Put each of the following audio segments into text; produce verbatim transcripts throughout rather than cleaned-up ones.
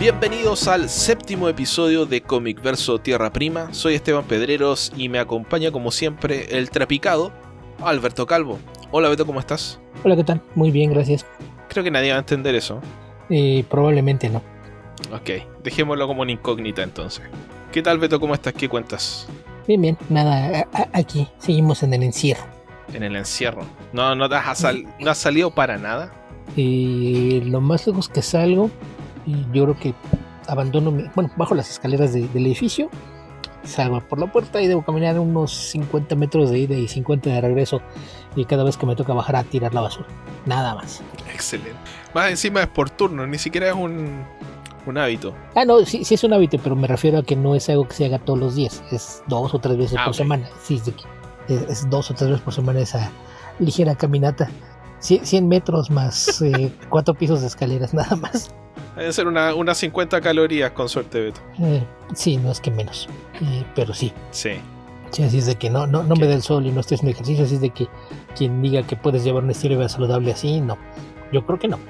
Bienvenidos al séptimo episodio de Comic Verso Tierra Prima. Soy Esteban Pedreros y me acompaña como siempre el trapicado Alberto Calvo. Hola Beto, ¿cómo estás? Hola, ¿qué tal? Muy bien, gracias. Creo que nadie va a entender eso. Eh, probablemente no. Ok, dejémoslo como una incógnita entonces. ¿Qué tal Beto, cómo estás? ¿Qué cuentas? Bien, bien, nada, a- a- aquí seguimos en el encierro. En el encierro. ¿No, no, te has, sal- no has salido para nada? Eh, lo más lejos que salgo, y yo creo que abandono, mi- bueno, bajo las escaleras de- del edificio, salgo por la puerta y debo caminar unos cincuenta metros de ida y cincuenta de regreso, y cada vez que me toca bajar a tirar la basura, nada más. Excelente. Más encima es por turno, ni siquiera es un, un hábito. Ah, no, sí, sí es un hábito, pero me refiero a que no es algo que se haga todos los días, es dos o tres veces Ah, por ok. semana. Sí, es, de que- es, es dos o tres veces por semana esa ligera caminata. Cien cien metros más eh, cuatro pisos de escaleras, nada más. Deben ser una- unas cincuenta calorías con suerte, Beto. Eh, sí, no es que menos, eh, pero sí. Sí. Sí, así es de que no, no, no me da el sol y no estoy haciendo ejercicio, así es de que quien diga que puedes llevar un estilo de vida saludable así, no. Yo creo que no.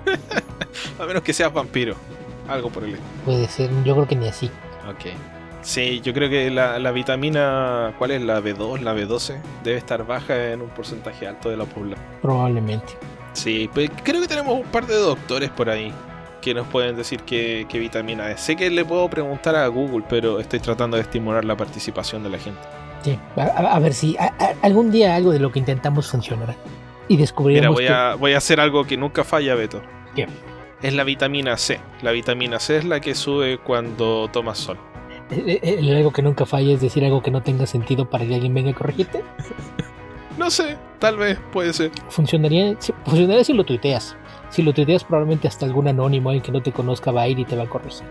A menos que seas vampiro. Algo por el estilo. Puede ser, yo creo que ni así. Ok. Sí, yo creo que la, la vitamina, ¿cuál es? La B dos, la B doce, debe estar baja en un porcentaje alto de la población. Probablemente. Sí, pues creo que tenemos un par de doctores por ahí que nos pueden decir qué, qué vitamina es. Sé que le puedo preguntar a Google, pero estoy tratando de estimular la participación de la gente. Sí, a, a- a ver si a- a- algún día algo de lo que intentamos funcionará. Y Mira, descubriremos voy que... a, voy a hacer algo que nunca falla, Beto. ¿Qué? Es la vitamina C. La vitamina C es la que sube cuando tomas sol. El, el- el algo que nunca falla es decir algo que no tenga sentido para que alguien venga a corregirte. No sé, tal vez, puede ser. Funcionaría, si- funcionaría si lo tuiteas. Si lo tuiteas, probablemente hasta algún anónimo, alguien que no te conozca, va a ir y te va a corregir.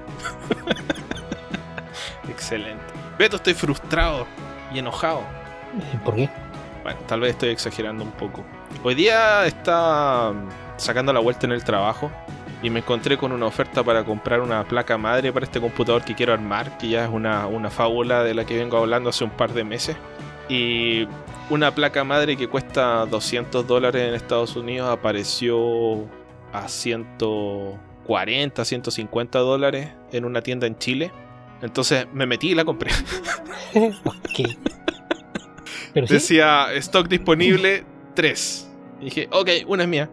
Excelente. Beto, estoy frustrado y enojado. Eh, ¿Por qué? Bueno, tal vez estoy exagerando un poco. Hoy día estaba sacando la vuelta en el trabajo y me encontré con una oferta para comprar una placa madre para este computador que quiero armar, que ya es una, una fábula de la que vengo hablando hace un par de meses. Y una placa madre que cuesta doscientos dólares en Estados Unidos apareció a ciento cuarenta, ciento cincuenta dólares en una tienda en Chile. Entonces me metí y la compré. Ok. Pero sí, Decía stock disponible tres. Dije, ok, una es mía.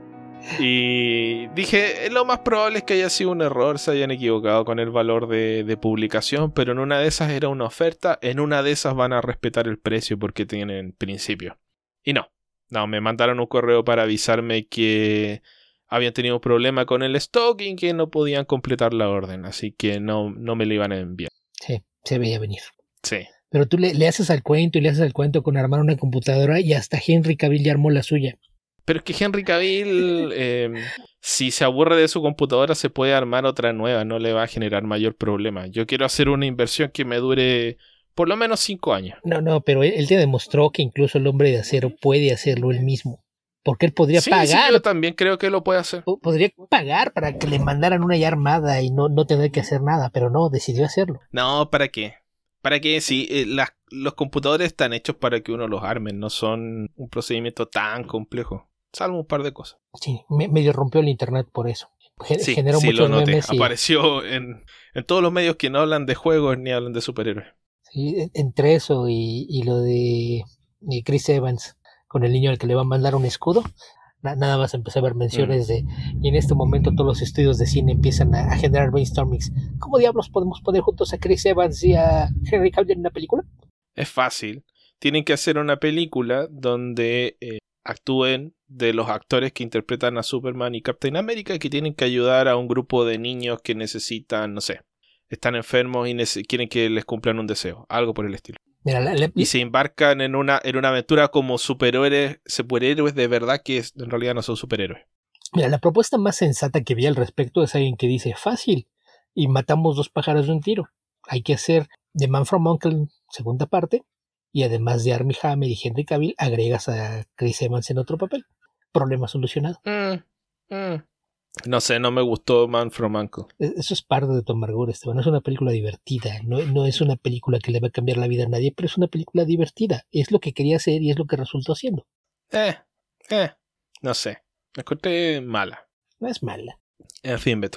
Y dije, lo más probable es que haya sido un error, se hayan equivocado con el valor de, de publicación, pero en una de esas era una oferta, en una de esas van a respetar el precio porque tienen principio. Y no, no, me mandaron un correo para avisarme que habían tenido un problema con el stock y que no podían completar la orden, así que no, no me lo iban a enviar. sí, se veía venir. Sí. Pero tú le, le haces al cuento y le haces al cuento con armar una computadora y hasta Henry Cavill ya armó la suya. Pero es que Henry Cavill, eh, si se aburre de su computadora, se puede armar otra nueva, no le va a generar mayor problema. Yo quiero hacer una inversión que me dure por lo menos cinco años. No, no, pero él, él te demostró que incluso el hombre de acero puede hacerlo él mismo. Porque él podría Sí, pagar, sí, yo también creo que lo puede hacer. po- podría pagar para que le mandaran una ya armada y no, no tener que hacer nada, pero no, decidió hacerlo. No, ¿para qué? ¿Para qué? Sí, eh, las- los computadores están hechos para que uno los arme, no son un procedimiento tan complejo. Salvo un par de cosas. Sí, me, medio rompió el internet por eso. Ge- Sí, generó sí, muchos lo noté. memes y, Apareció en, en todos los medios que no hablan de juegos ni hablan de superhéroes. sí, en- entre eso y, y lo de y Chris Evans con el niño al que le va a mandar un escudo, na- nada más empecé a ver menciones de, y en este momento todos los estudios de cine empiezan a, a generar brainstormings. ¿Cómo diablos podemos poner juntos a Chris Evans y a Henry Cavill en una película? Es fácil. Tienen que hacer una película donde eh, actúen de los actores que interpretan a Superman y Captain America y que tienen que ayudar a un grupo de niños que necesitan, no sé, están enfermos y nece- quieren que les cumplan un deseo, algo por el estilo. Mira, la- la- Y se embarcan en una, en una aventura como superhéroes, superhéroes de verdad que es- en realidad no son superhéroes. mira, la propuesta más sensata que vi al respecto es alguien que dice, fácil, y matamos dos pájaros de un tiro. Hay que hacer The Man from U N C L E segunda parte, y además de Armie Hammer y Henry Cavill, agregas a Chris Evans en otro papel. Problema solucionado. Mm, mm. No sé, no me gustó Man from U N C L E. E- Eso es parte de tu amargura, Esteban. Es una película divertida. No, no es una película que le va a cambiar la vida a nadie, pero es una película divertida. Es lo que quería hacer y es lo que resultó haciendo. Eh, eh, no sé. Me encontré mala. No es mala. En fin, Beto.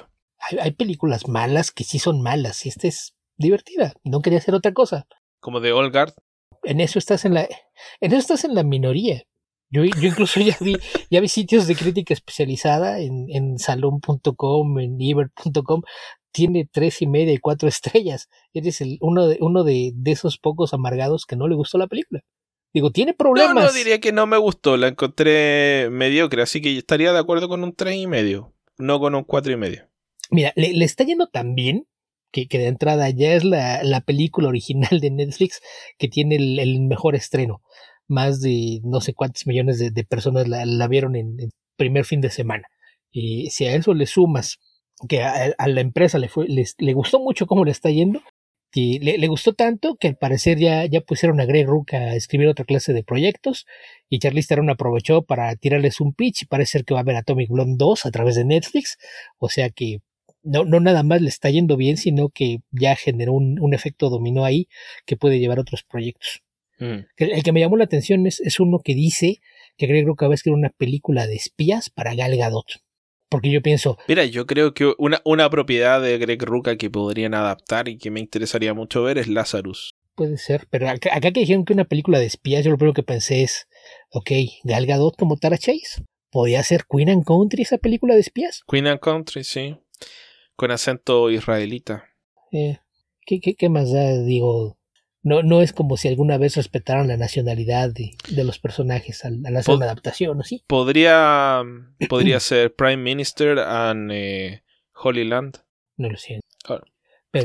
Hay, hay películas malas que sí son malas y esta es divertida. No quería hacer otra cosa. Como de Old Guard. En eso estás en la, en eso estás en la minoría. Yo, yo incluso ya vi, ya vi sitios de crítica especializada en, en salón punto com, en ibert punto com. Tiene tres y media y cuatro estrellas. Eres el, uno, de, uno de, de esos pocos amargados que no le gustó la película. Digo, tiene problemas. No, no diría que no me gustó. La encontré mediocre, así que estaría de acuerdo con un tres y medio, no con un cuatro y medio. Mira, le, le está yendo tan bien que, que de entrada ya es la, la película original de Netflix que tiene el, el mejor estreno. Más de no sé cuántos millones de, de personas la, la vieron en el primer fin de semana. Y si a eso le sumas que a, a la empresa le, fue, les, le gustó mucho cómo le está yendo, que le, le gustó tanto que al parecer ya, ya pusieron a Greg Rucka a escribir otra clase de proyectos y Charlize Theron aprovechó para tirarles un pitch y parece ser que va a haber Atomic Blonde dos a través de Netflix. O sea que No, no nada más le está yendo bien, sino que ya generó un, un efecto dominó ahí que puede llevar a otros proyectos. Mm. El, el que me llamó la atención es, es uno que dice que Greg Rucka va a escribir una película de espías para Gal Gadot. Porque yo pienso... Mira, yo creo que una, una propiedad de Greg Rucka que podrían adaptar y que me interesaría mucho ver es Lazarus. Puede ser, pero acá, acá que dijeron que una película de espías, yo lo primero que pensé es, ok, Gal Gadot como Tara Chase. ¿Podría ser Queen and Country esa película de espías? Queen and Country, sí. Con acento israelita. Eh, ¿qué, qué, ¿Qué más da? Digo, no, no es como si alguna vez respetaran la nacionalidad de, de los personajes al, al hacer Pod- una adaptación, ¿no? ¿Sí? Podría, podría ser Prime Minister and eh, Holy Land. No lo sé. Oh. Pero...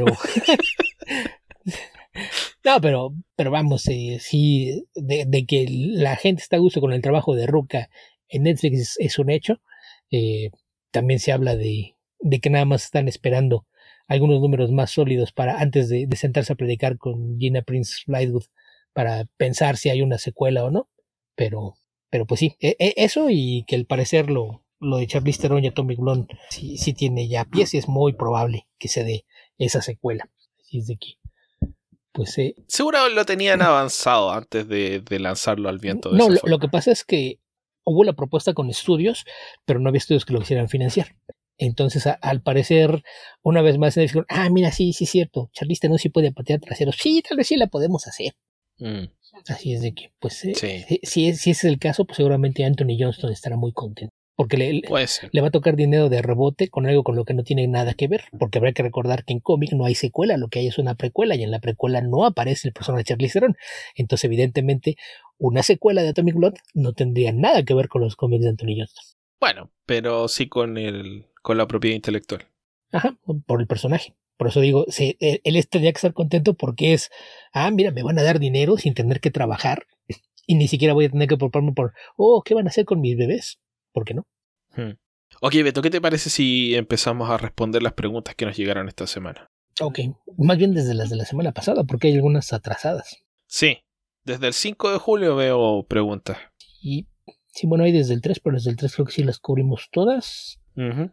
no, pero, pero vamos, eh, sí, de, de que la gente está a gusto con el trabajo de Rucka en Netflix es, es un hecho. Eh, también se habla de de que nada más están esperando algunos números más sólidos para antes de, de sentarse a predicar con Gina Prince Bythewood para pensar si hay una secuela o no, pero pero pues sí, e, e, eso y que al parecer lo, lo de Charlize Theron y Atomic Blonde sí, sí tiene ya pies y es muy probable que se dé esa secuela. Así es de que pues eh, seguro lo tenían avanzado antes de, de lanzarlo al viento. De no, esa lo, forma. lo que pasa es que hubo la propuesta con estudios, pero no había estudios que lo quisieran financiar. Entonces, a, al parecer, una vez más se dijeron, ah, mira, sí, sí es cierto, Charlize Theron sí puede patear traseros. Sí, tal vez sí la podemos hacer. Mm. Así es de que, pues, eh, sí. si, si, es, si ese es el caso, pues seguramente Anthony Johnston estará muy contento. Porque le, le va a tocar dinero de rebote con algo con lo que no tiene nada que ver. Porque habrá que recordar que en cómic no hay secuela, lo que hay es una precuela, y en la precuela no aparece el personaje de Charlize Theron. Entonces, evidentemente, una secuela de Atomic Blonde no tendría nada que ver con los cómics de Anthony Johnston. Bueno, pero sí con el con la propiedad intelectual. Ajá, por el personaje. Por eso digo, se, él, él tendría que estar contento porque es, ah, mira, me van a dar dinero sin tener que trabajar y ni siquiera voy a tener que preocuparme por, oh, ¿qué van a hacer con mis bebés? ¿Por qué no? Hmm. Ok, Beto, ¿qué te parece si empezamos a responder las preguntas que nos llegaron esta semana? Ok, más bien desde las de la semana pasada, porque hay algunas atrasadas. Sí, desde el cinco de julio veo preguntas. Y sí, bueno, hay desde el tres, pero desde el tres creo que sí las cubrimos todas. Uh-huh.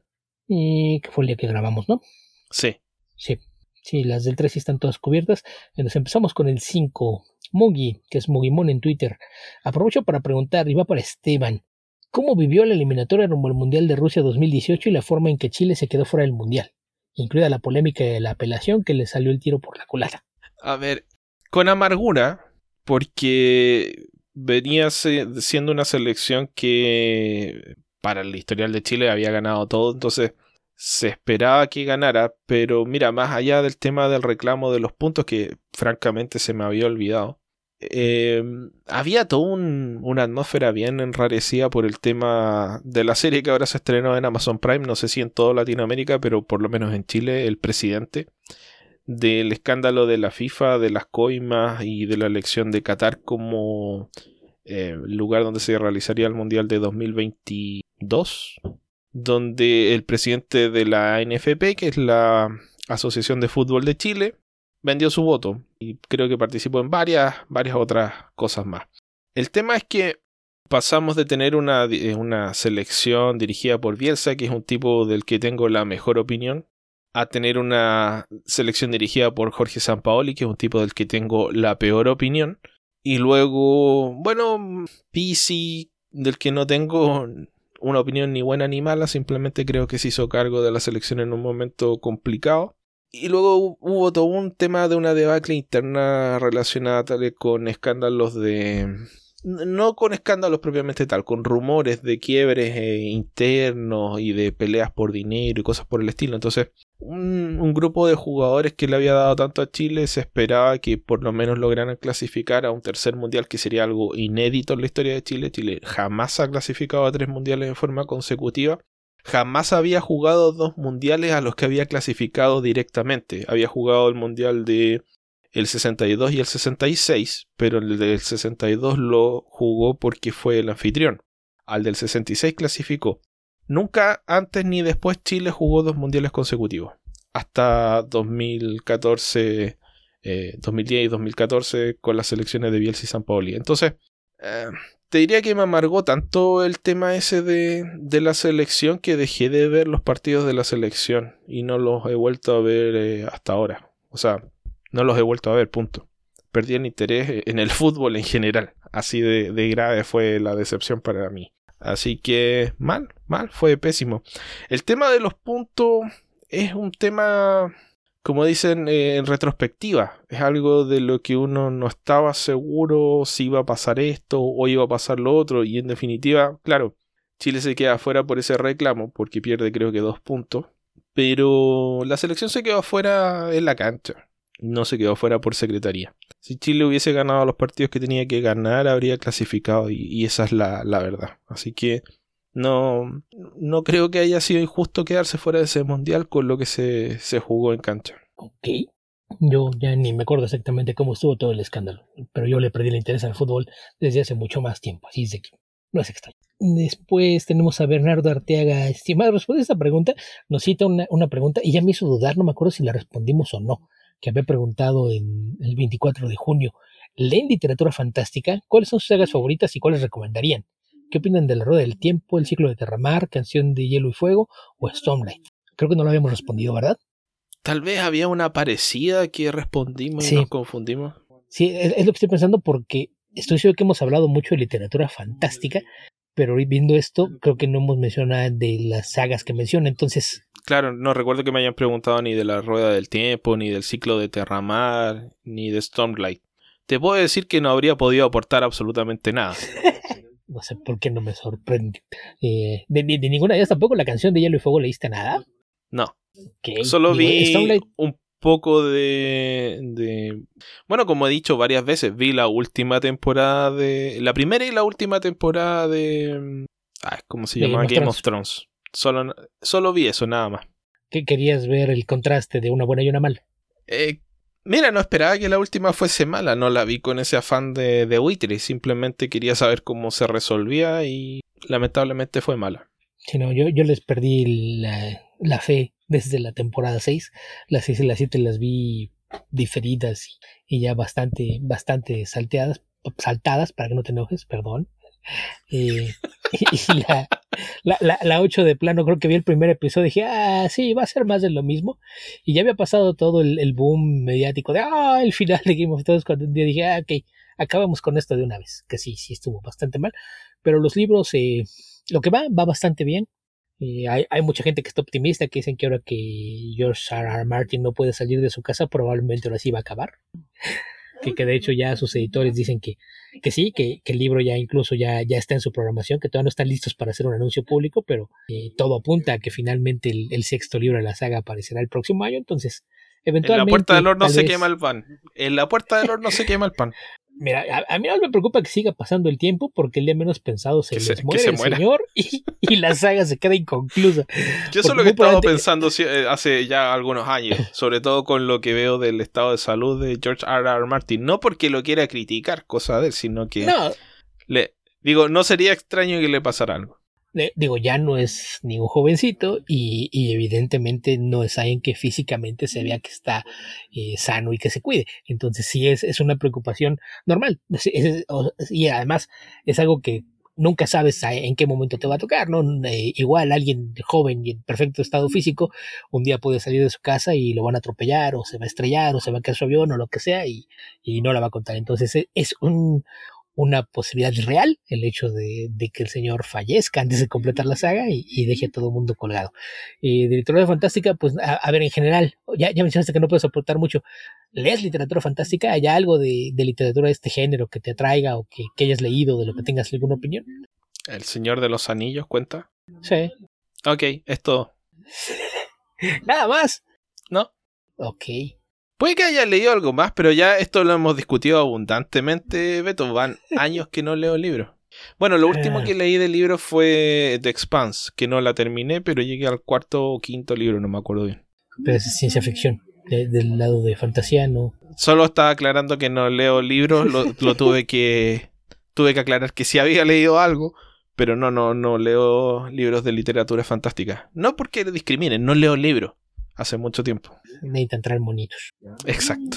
Y que fue el día que grabamos, ¿no? Sí. Sí, sí, las del tres sí están todas cubiertas. Entonces empezamos con el cinco. Mugi, que es Mugimon en Twitter. Aprovecho para preguntar, y va para Esteban, ¿cómo vivió la eliminatoria rumbo al Mundial de Rusia dos mil dieciocho y la forma en que Chile se quedó fuera del Mundial? Incluida la polémica de la apelación que le salió el tiro por la culata. A ver, con amargura, porque venía siendo una selección que para el historial de Chile había ganado todo, entonces se esperaba que ganara, pero mira, más allá del tema del reclamo de los puntos, que francamente se me había olvidado, eh, había toda un, una atmósfera bien enrarecida por el tema de la serie que ahora se estrenó en Amazon Prime, no sé si en toda Latinoamérica, pero por lo menos en Chile, el presidente, del escándalo de la FIFA, de las coimas y de la elección de Qatar como eh, lugar donde se realizaría el Mundial de dos mil veintidós, donde el presidente de la A N F P, que es la Asociación de Fútbol de Chile, vendió su voto y creo que participó en varias, varias otras cosas más. El tema es que pasamos de tener una, una selección dirigida por Bielsa, que es un tipo del que tengo la mejor opinión, a tener una selección dirigida por Jorge Sampaoli, que es un tipo del que tengo la peor opinión. Y luego, bueno, Pizzi, del que no tengo una opinión ni buena ni mala, simplemente creo que se hizo cargo de la selección en un momento complicado. Y luego hubo todo un tema de una debacle interna relacionada tal vez con escándalos de... No con escándalos propiamente tal, con rumores de quiebres eh, internos y de peleas por dinero y cosas por el estilo. Entonces, un, un grupo de jugadores que le había dado tanto a Chile se esperaba que por lo menos lograran clasificar a un tercer mundial, que sería algo inédito en la historia de Chile. Chile jamás ha clasificado a tres mundiales de forma consecutiva. Jamás había jugado dos mundiales a los que había clasificado directamente. Había jugado el mundial de el sesenta y dos y el sesenta y seis, pero el del sesenta y dos lo jugó porque fue el anfitrión. Al del sesenta y seis clasificó. Nunca antes ni después Chile jugó dos mundiales consecutivos. Hasta dos mil catorce, eh, dos mil diez y dos mil catorce con las selecciones de Bielsa y Sampaoli. Entonces, eh, te diría que me amargó tanto el tema ese de, de la selección que dejé de ver los partidos de la selección y no los he vuelto a ver eh, hasta ahora. O sea, no los he vuelto a ver, punto. Perdí el interés en el fútbol en general. Así de, de grave fue la decepción para mí. Así que mal, mal, fue pésimo. El tema de los puntos es un tema, como dicen, eh, en retrospectiva. Es algo de lo que uno no estaba seguro si iba a pasar esto o iba a pasar lo otro. Y en definitiva, claro, Chile se queda afuera por ese reclamo porque pierde creo que dos puntos. Pero la selección se quedó afuera en la cancha. No se quedó fuera por secretaría. Si Chile hubiese ganado los partidos que tenía que ganar, habría clasificado y, y esa es la, la verdad. Así que no, no creo que haya sido injusto quedarse fuera de ese mundial con lo que se, se jugó en cancha. Ok, yo ya ni me acuerdo exactamente cómo estuvo todo el escándalo, pero yo le perdí el interés al fútbol desde hace mucho más tiempo, así es de que no es extraño. Después tenemos a Bernardo Arteaga. Estimado, después de esta pregunta nos cita una, una pregunta y ya me hizo dudar, no me acuerdo si la respondimos o no, que había preguntado en el veinticuatro de junio. ¿Leen literatura fantástica? ¿Cuáles son sus sagas favoritas y cuáles recomendarían? ¿Qué opinan de La Rueda del Tiempo, El Ciclo de Terramar, Canción de Hielo y Fuego o Stormlight? Creo que no lo habíamos respondido, ¿verdad? Tal vez había una parecida que respondimos Sí. y nos confundimos. Sí, es, es lo que estoy pensando porque estoy seguro que hemos hablado mucho de literatura fantástica, pero hoy viendo esto creo que no hemos mencionado nada de las sagas que menciona, entonces... Claro, no recuerdo que me hayan preguntado ni de La Rueda del Tiempo, ni del Ciclo de Terramar, ni de Stormlight. Te puedo decir que no habría podido aportar absolutamente nada. No sé por qué no me sorprende. Eh, de, de, de ninguna de ellas tampoco. La Canción de Hielo y Fuego, ¿leíste nada? No. Okay. Solo Digo, vi Stormlight... un poco de, de... Bueno, como he dicho varias veces, vi la última temporada de... La primera y la última temporada de... Ah, ¿cómo se llama? Game, Game of Thrones. Thrones. Solo, solo vi eso, nada más. ¿Qué querías ver el contraste de una buena y una mala? Eh, mira, no esperaba que la última fuese mala. No la vi con ese afán de, de buitre. Simplemente quería saber cómo se resolvía y lamentablemente fue mala. Sí, no, yo, yo les perdí la, la fe desde la temporada seis. Las seis y las siete las vi diferidas y, y ya bastante, bastante salteadas, saltadas, para que no te enojes, perdón. Eh, y la, la, la, la ocho de plano, creo que vi el primer episodio y dije, ah, sí, va a ser más de lo mismo. Y ya había pasado todo el, el boom mediático de, ah, el final de Game of Thrones, cuando un día dije, ah, ok, acabamos con esto de una vez, que sí, sí estuvo bastante mal. Pero los libros, eh, lo que va, va bastante bien. Eh, hay, hay mucha gente que está optimista, que dicen que ahora que George R. R. Martin no puede salir de su casa, probablemente ahora sí va a acabar. Que, que de hecho ya sus editores dicen que, que sí, que, que el libro ya incluso ya, ya está en su programación, que todavía no están listos para hacer un anuncio público, pero eh, todo apunta a que finalmente el, el sexto libro de la saga aparecerá el próximo año, entonces eventualmente... En la puerta del horno se vez... quema el pan. En la puerta del horno se quema el pan. Mira, a, a mí no me preocupa que siga pasando el tiempo porque el día menos pensado se que les se, muere se el muera. señor y, y la saga se queda inconclusa. Yo eso es lo que he estado pensando hace ya algunos años, sobre todo con lo que veo del estado de salud de George R. R. Martin. No porque lo quiera criticar, cosa de él, sino que... No. Le, digo, no sería extraño que le pasara algo. Digo, ya no es ni un jovencito y, y evidentemente no es alguien que físicamente se vea que está eh, sano y que se cuide. Entonces sí es, es una preocupación normal. Es, es, y además es algo que nunca sabes en qué momento te va a tocar, ¿no? Eh, igual alguien joven y en perfecto estado físico un día puede salir de su casa y lo van a atropellar o se va a estrellar o se va a caer su avión o lo que sea y, y no la va a contar. Entonces es un... una posibilidad real, el hecho de, de que el señor fallezca antes de completar la saga y, y deje a todo el mundo colgado. Eh, de literatura fantástica, pues a, a ver, en general, ya, ya mencionaste que no puedes aportar mucho. ¿Lees literatura fantástica? ¿Hay algo de, de literatura de este género que te atraiga o que, que hayas leído, de lo que tengas alguna opinión? ¿El Señor de los Anillos cuenta? Sí. Ok, es todo. ¿Nada más? ¿No? Ok. Puede que haya leído algo más, pero ya esto lo hemos discutido abundantemente, Beto. Van años que no leo libros. Bueno, lo último que leí de libro fue The Expanse, que no la terminé, pero llegué al cuarto o quinto libro, no me acuerdo bien. Pero es ciencia ficción. De, del lado de fantasía, no. Solo estaba aclarando que no leo libros, lo, lo tuve que tuve que aclarar que sí había leído algo, pero no, no, no leo libros de literatura fantástica. No porque discriminen, no leo libros. Hace mucho tiempo. Necesitan traer monitos. Exacto.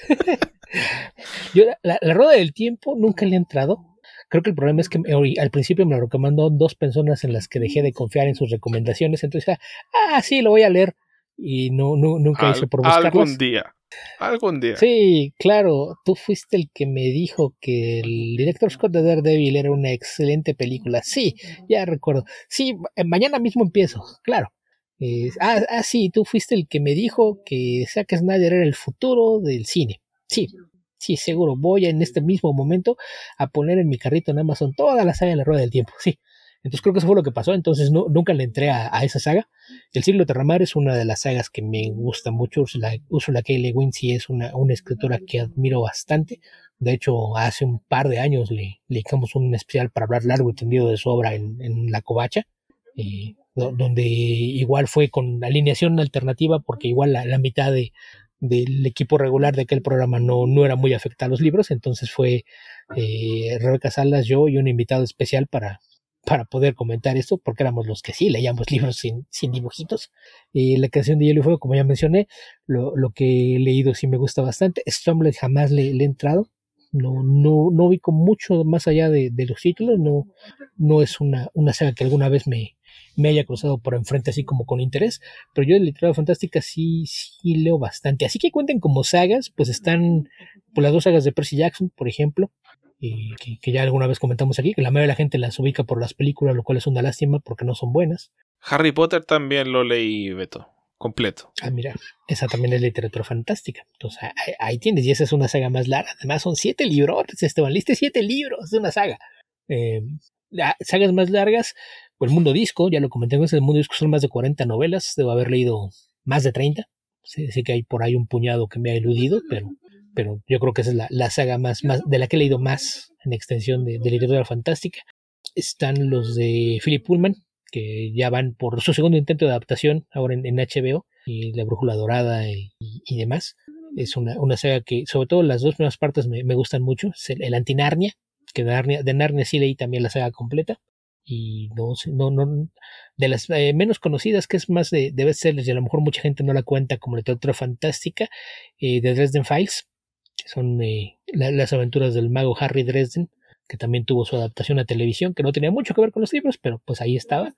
Yo, la, la rueda del tiempo nunca le he entrado. Creo que el problema es que al principio me lo recomendó dos personas en las que dejé de confiar en sus recomendaciones. Entonces, ah, sí, lo voy a leer. Y no, no nunca Al, hice por buscarlas. Algún día. Algún día. Sí, claro. Tú fuiste el que me dijo que el director Scott de Daredevil era una excelente película. Sí, ya recuerdo. Sí, mañana mismo empiezo. Claro. Eh, ah, ah, sí, tú fuiste el que me dijo que Zack Snyder era el futuro del cine. Sí, sí, seguro. Voy en este mismo momento a poner en mi carrito en Amazon toda la saga de la Rueda del Tiempo. Sí. Entonces creo que eso fue lo que pasó. Entonces no, nunca le entré a, a esa saga. El Siglo de Terramar es una de las sagas que me gusta mucho. Ursula, Ursula K. Le Guin sí es una, una escritora que admiro bastante. De hecho, hace un par de años le, le dedicamos un especial para hablar largo y tendido de su obra en, en La Covacha. Eh, donde igual fue con alineación alternativa porque igual la, la mitad de, del equipo regular de aquel programa no, no era muy afectada a los libros, entonces fue eh, Rebeca Salas, yo y un invitado especial para, para poder comentar esto, porque éramos los que sí leíamos libros sin, sin dibujitos. Eh, la canción de Hielo y Fuego, como ya mencioné, lo, lo que he leído sí me gusta bastante. Stormlight jamás le, le he entrado. No, no, no ubico mucho más allá de, de los títulos, no, no es una, una saga que alguna vez me, me haya cruzado por enfrente así como con interés, pero yo de literatura fantástica sí, sí leo bastante. Así que cuenten como sagas, pues están pues, las dos sagas de Percy Jackson, por ejemplo, eh, que, que ya alguna vez comentamos aquí, que la mayoría de la gente las ubica por las películas, lo cual es una lástima porque no son buenas. Harry Potter también lo leí, Beto, completo. Ah, mira, esa también es literatura fantástica. Entonces ahí, ahí tienes, y esa es una saga más larga. Además son siete libros, Esteban, liste siete libros de una saga. Eh, sagas más largas, pues el Mundo Disco, ya lo comenté antes, el Mundo Disco son más de cuarenta novelas, debo haber leído más de treinta. Sí, sí que hay por ahí un puñado que me ha eludido, pero, pero yo creo que esa es la, la saga más, más de la que he leído más en extensión de, de literatura fantástica. Están los de Philip Pullman, que ya van por su segundo intento de adaptación ahora en, en H B O, y La Brújula Dorada y, y, y demás. Es una, una saga que, sobre todo las dos primeras partes me, me gustan mucho. Es el, el Antinarnia, que de Narnia, de Narnia sí leí también la saga completa. Y no sé, no, no, de las eh, menos conocidas, que es más de, de bestsellers, y a lo mejor mucha gente no la cuenta como literatura fantástica, eh, de Dresden Files, que son eh, la, las aventuras del mago Harry Dresden, que también tuvo su adaptación a televisión, que no tenía mucho que ver con los libros, pero pues ahí estaba.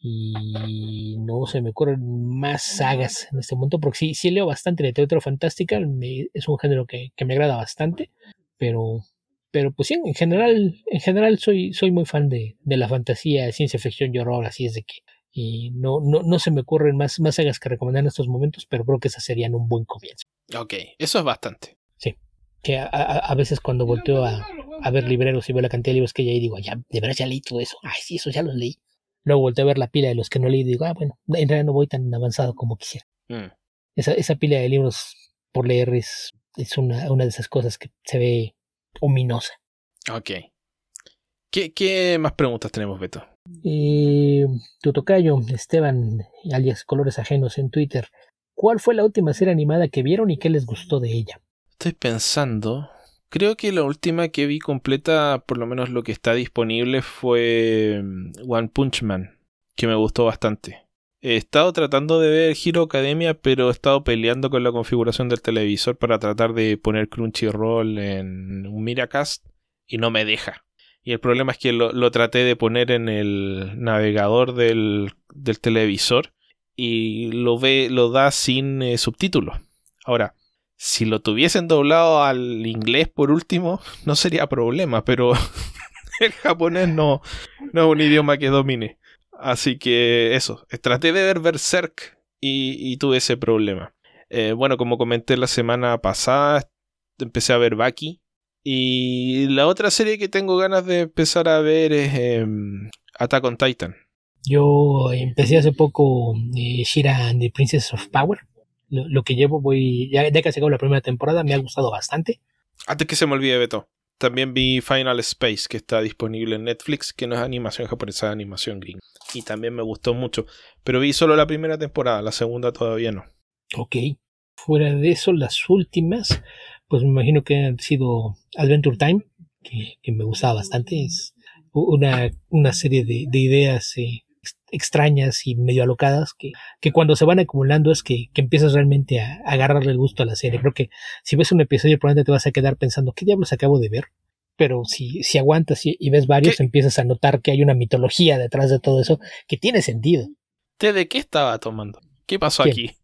Y no se me ocurren más sagas en este momento, porque sí, sí leo bastante literatura fantástica, me, es un género que, que me agrada bastante, pero, pero pues sí, en general, en general soy, soy muy fan de, de la fantasía, ciencia ficción y horror, así es de que y no, no, no se me ocurren más, más sagas que recomendar en estos momentos, pero creo que esas serían un buen comienzo. Ok, eso es bastante. Sí, que a, a, a veces cuando volteo a, a ver libreros y veo la cantidad de libros que ya hay, digo, ya, de verdad ya leí todo eso. Ay, sí, eso ya los leí. Luego volteo a ver la pila de los que no leí y digo, ah, bueno, en realidad no voy tan avanzado como quisiera. Mm. Esa, esa pila de libros por leer es, es una, una de esas cosas que se ve ominosa. Ok. ¿Qué, qué más preguntas tenemos, Beto? Eh, tu tocayo, Esteban, alias Colores Ajenos en Twitter. ¿Cuál fue la última serie animada que vieron y qué les gustó de ella? Estoy pensando. Creo que la última que vi completa, por lo menos lo que está disponible, fue One Punch Man, que me gustó bastante. He estado tratando de ver Hero Academia, pero he estado peleando con la configuración del televisor para tratar de poner Crunchyroll en un Miracast y no me deja. Y el problema es que lo, lo traté de poner en el navegador del, del televisor y lo ve, lo da sin eh, subtítulos. Ahora, Si lo tuviesen doblado al inglés por último, no sería problema, pero el japonés no, no es un idioma que domine. Así que eso, traté de ver Berserk y, y tuve ese problema. Eh, bueno, como comenté la semana pasada, empecé a ver Baki. Y la otra serie que tengo ganas de empezar a ver es eh, Attack on Titan. Yo empecé hace poco eh, She-Ra and the Princess of Power. Lo, lo que llevo, voy ya, ya que se acabó la primera temporada, me ha gustado bastante. Antes que se me olvide, Beto, también vi Final Space, que está disponible en Netflix, que no es animación japonesa, es animación gringa. Y también me gustó mucho. Pero vi solo la primera temporada, la segunda todavía no. Ok. Fuera de eso, las últimas, pues me imagino que han sido Adventure Time, que, que me gustaba bastante. Es una, una serie de, de ideas eh, extrañas y medio alocadas que, que cuando se van acumulando es que, que empiezas realmente a, a agarrarle el gusto a la serie. Creo que si ves un episodio probablemente te vas a quedar pensando, ¿qué diablos acabo de ver? Pero si, si aguantas y, y ves varios, ¿Qué? empiezas a notar que hay una mitología detrás de todo eso que tiene sentido. ¿Té de qué estaba tomando? ¿Qué pasó ¿Quién? aquí?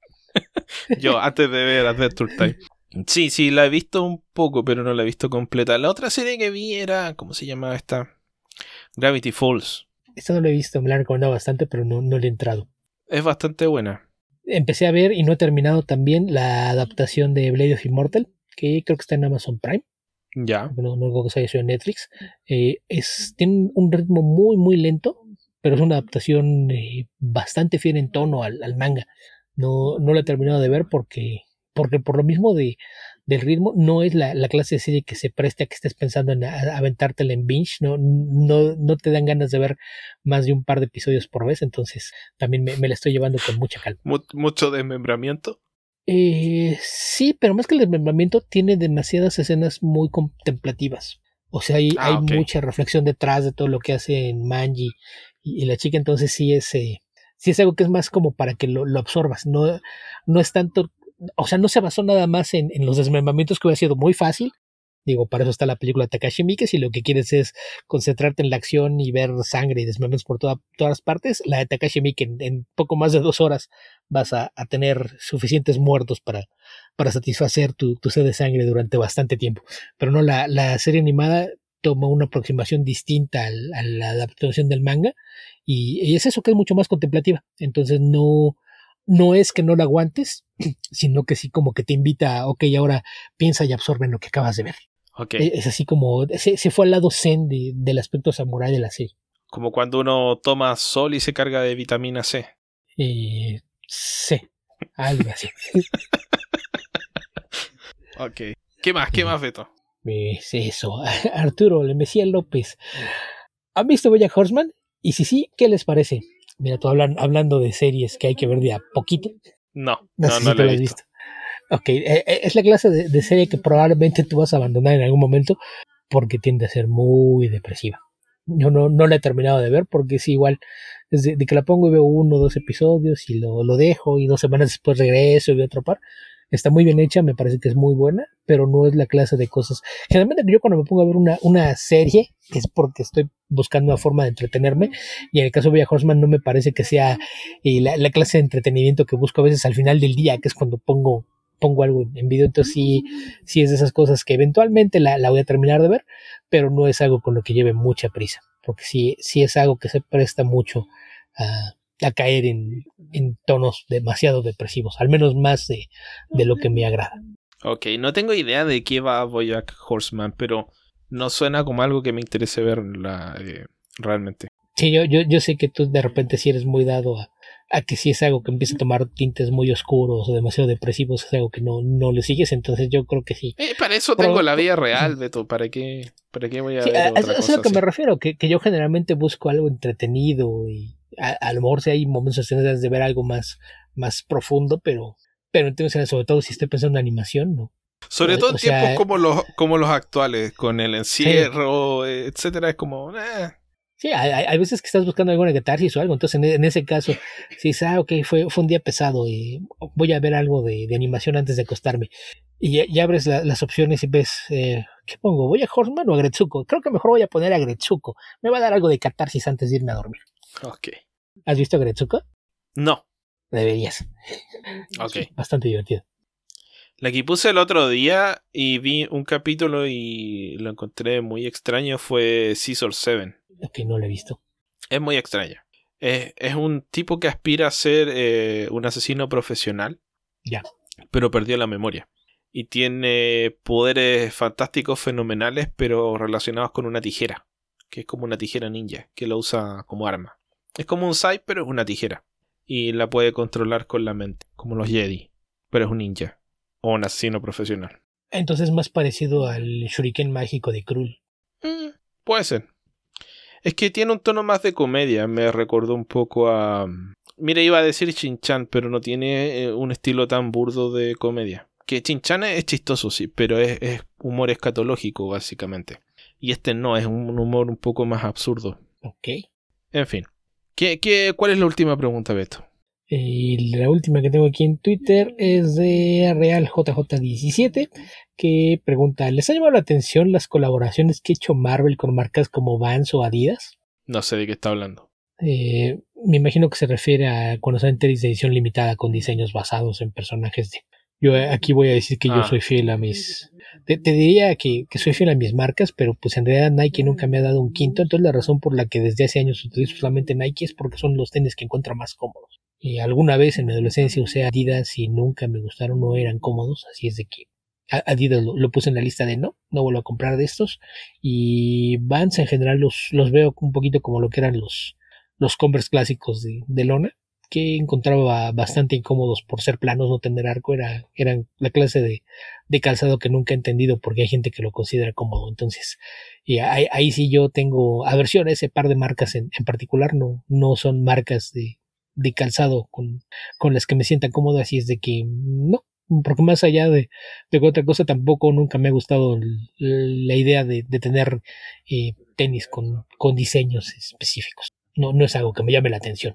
Yo, antes de ver Adventure Time. Sí, sí, la he visto un poco, pero no la he visto completa. La otra serie que vi era, ¿cómo se llamaba esta? Gravity Falls. Esta no la he visto, me la han recomendado bastante, pero no, no le he entrado. Es bastante buena. Empecé a ver y no he terminado también la adaptación de Blade of Immortal, que creo que está en Amazon Prime. Ya. No, no creo que se haya hecho en Netflix. Eh, es, tiene un ritmo muy, muy lento, pero es una adaptación eh, bastante fiel en tono al, al manga. No, no la he terminado de ver porque, porque por lo mismo de, del ritmo, no es la, la clase de serie que se preste a que estés pensando en a, aventártela en binge. No, no, no te dan ganas de ver más de un par de episodios por vez, entonces también me, me la estoy llevando con mucha calma. ¿Mucho desmembramiento? Eh, sí, pero más que el desmembramiento, tiene demasiadas escenas muy contemplativas. O sea, hay, Ah, hay ok. mucha reflexión detrás de todo lo que hace Manji y, y la chica, entonces sí es, eh, sí es algo que es más como para que lo, lo absorbas. No, no es tanto, o sea, no se basó nada más en, en los desmembramientos, que hubiera sido muy fácil. Digo, para eso está la película Takashi Miike. Si lo que quieres es concentrarte en la acción y ver sangre y desmembramientos por toda, todas partes, la de Takashi Miike en, en poco más de dos horas vas a, a tener suficientes muertos para, para satisfacer tu, tu sed de sangre durante bastante tiempo. Pero no, la, la serie animada toma una aproximación distinta al, a la adaptación del manga y, y es eso, que es mucho más contemplativa. Entonces no, no es que no la aguantes, sino que sí como que te invita a, ok, ahora piensa y absorbe en lo que acabas de ver. Okay. Es así como, se, se fue al lado zen de, del aspecto samurái de la serie. Como cuando uno toma sol y se carga de vitamina C. Eh, sí, algo así. Ok. ¿Qué más? ¿Qué más, Beto? Es eso. Arturo, le Mesías López. ¿Han visto BoJack Horseman? Y si sí, ¿qué les parece? Mira, tú hablan, hablando de series que hay que ver de a poquito. No, No, no, sé no si lo tú he has visto. visto. Ok, eh, es la clase de, de serie que probablemente tú vas a abandonar en algún momento porque tiende a ser muy depresiva. Yo no, no la he terminado de ver porque es igual, desde de que la pongo y veo uno o dos episodios y lo, lo dejo y dos semanas después regreso y veo otro par. Está muy bien hecha, me parece que es muy buena, pero no es la clase de cosas. Generalmente yo cuando me pongo a ver una, una serie es porque estoy buscando una forma de entretenerme, y en el caso de BoJack Horseman no me parece que sea eh, la, la clase de entretenimiento que busco a veces al final del día, que es cuando pongo pongo algo en video. Entonces sí, sí es de esas cosas que eventualmente la, la voy a terminar de ver, pero no es algo con lo que lleve mucha prisa, porque sí, sí es algo que se presta mucho a, a caer en, en tonos demasiado depresivos, al menos más de, de lo que me agrada. Ok, no tengo idea de qué va BoJack Horseman, pero no suena como algo que me interese ver la, eh, realmente. Sí, yo, yo, yo sé que tú de repente sí eres muy dado a, a que si es algo que empieza a tomar tintes muy oscuros o demasiado depresivos, es algo que no, no le sigues, entonces yo creo que sí. Eh, para eso Pero, tengo la vida real, Beto. ¿Para qué, para qué voy a sí, ver a, otra a, cosa a lo que así? me refiero, que, que yo generalmente busco algo entretenido y a, a lo mejor si hay momentos de ver algo más, más profundo, pero, pero entonces sobre todo si estoy pensando en animación, ¿no? Sobre todo O, o en tiempos sea, como los, como los actuales, con el sí, encierro, eh, etcétera, es como... Eh. sí, hay, hay veces que estás buscando alguna catarsis o algo, entonces en, en ese caso, si dices, ah, ok, fue, fue un día pesado y voy a ver algo de, de animación antes de acostarme, y ya, ya abres la, las opciones y ves, eh, ¿qué pongo? ¿Voy a Horseman o a Gretsuko? Creo que mejor voy a poner a Gretsuko, me va a dar algo de catarsis antes de irme a dormir. Ok. ¿Has visto a Gretsuko? No. Deberías. Ok. Bastante divertido. La que puse el otro día y vi un capítulo y lo encontré muy extraño fue Scissor Seven. Que no lo he visto. Es muy extraña. Es, es un tipo que aspira a ser eh, un asesino profesional. Ya. Pero perdió la memoria. Y tiene poderes fantásticos, fenomenales, pero relacionados con una tijera. Que es como una tijera ninja, que lo usa como arma. Es como un Sai, pero es una tijera. Y la puede controlar con la mente, como los Jedi. Pero es un ninja. O un asesino profesional. Entonces más parecido al shuriken mágico de Krull. Mm, puede ser. Es que tiene un tono más de comedia. Me recordó un poco a... Mira, iba a decir Shin-Chan, pero no tiene eh, un estilo tan burdo de comedia. Que Shin-Chan es chistoso, sí, pero es, es humor escatológico, básicamente. Y este no, es un humor un poco más absurdo. Ok. En fin. ¿Qué, qué, ¿Cuál es la última pregunta, Beto? Y la última que tengo aquí en Twitter es de Real J J diecisiete, que pregunta, ¿les ha llamado la atención las colaboraciones que ha hecho Marvel con marcas como Vans o Adidas? No sé de qué está hablando. Eh, me imagino que se refiere a cuando salen tenis de edición limitada con diseños basados en personajes de... Yo aquí voy a decir que ah. yo soy fiel a mis... Te, te diría que, que soy fiel a mis marcas, pero pues en realidad Nike nunca me ha dado un quinto, entonces la razón por la que desde hace años utilizo solamente Nike es porque son los tenis que encuentro más cómodos. Y alguna vez en mi adolescencia usé Adidas y nunca me gustaron, no eran cómodos, así es de que Adidas lo, lo puse en la lista de no, no vuelvo a comprar de estos. Y Vans en general los, los veo un poquito como lo que eran los, los Converse clásicos de, de lona, que encontraba bastante incómodos por ser planos, no tener arco, era, eran la clase de, de calzado que nunca he entendido porque hay gente que lo considera cómodo. Entonces, y ahí, ahí sí yo tengo aversión a ese par de marcas en, en particular, no, no son marcas de de calzado con, con las que me sienta cómodo, así es de que no, porque más allá de, de otra cosa tampoco nunca me ha gustado el, la idea de, de tener eh, tenis con, con diseños específicos, no, no es algo que me llame la atención.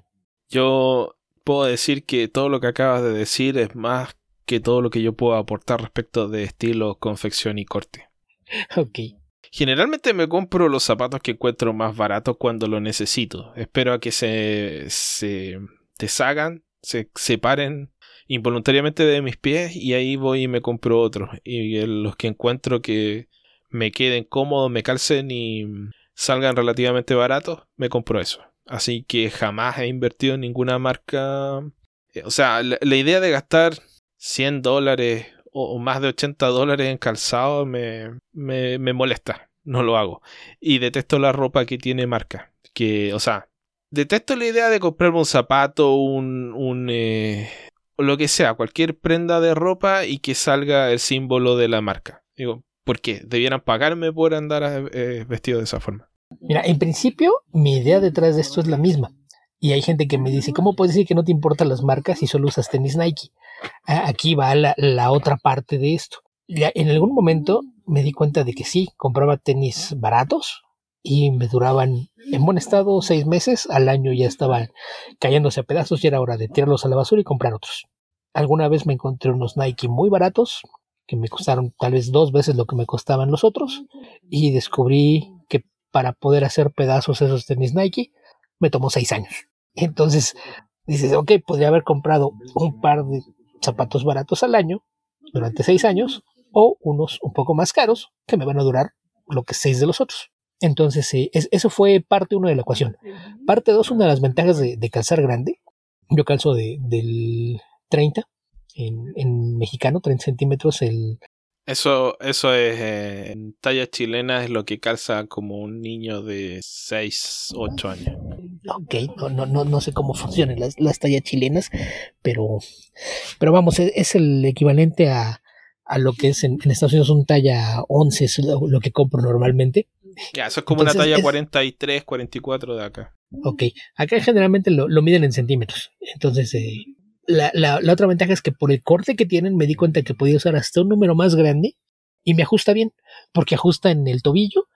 Yo puedo decir que todo lo que acabas de decir es más que todo lo que yo puedo aportar respecto de estilo, confección y corte. Ok. Generalmente me compro los zapatos que encuentro más baratos cuando lo necesito. Espero a que se, se deshagan, se separen involuntariamente de mis pies y ahí voy y me compro otros. Y los que encuentro que me queden cómodos, me calcen y salgan relativamente baratos, me compro eso. Así que jamás he invertido en ninguna marca. O sea, la, la idea de gastar cien dólares o más de ochenta dólares en calzado me, me, me molesta, no lo hago. Y detesto la ropa que tiene marca. Que, o sea, detesto la idea de comprarme un zapato, un, un eh, lo que sea, cualquier prenda de ropa y que salga el símbolo de la marca. Digo, ¿por qué? Debieran pagarme por andar eh, vestido de esa forma. Mira, en principio, mi idea detrás de esto es la misma. Y hay gente que me dice, ¿cómo puedes decir que no te importan las marcas si solo usas tenis Nike? Aquí va la, la otra parte de esto. Ya en algún momento me di cuenta de que sí, compraba tenis baratos y me duraban en buen estado seis meses. Al año ya estaban cayéndose a pedazos y era hora de tirarlos a la basura y comprar otros. Alguna vez me encontré unos Nike muy baratos que me costaron tal vez dos veces lo que me costaban los otros y descubrí que para poder hacer pedazos esos tenis Nike me tomó seis años. Entonces dices, ok, podría haber comprado un par de zapatos baratos al año durante seis años o unos un poco más caros que me van a durar lo que seis de los otros. Entonces eh, es, eso fue parte uno de la ecuación. Parte dos, una de las ventajas de, de calzar grande. Yo calzo de, del treinta en, en mexicano, treinta centímetros el... Eso, eso es, eh, en talla chilena es lo que calza como un niño de seis, ocho años. Ok, no, no, no, no sé cómo funcionan las, las tallas chilenas, pero, pero vamos, es, es el equivalente a, a lo que es en, en Estados Unidos un talla once, es lo, lo que compro normalmente. Ya, eso es como Entonces, una talla es... cuarenta y tres, cuarenta y cuatro de acá. Ok, acá generalmente lo, lo miden en centímetros. Entonces, eh, la, la, la otra ventaja es que por el corte que tienen me di cuenta que podía usar hasta un número más grande y me ajusta bien, porque ajusta en el tobillo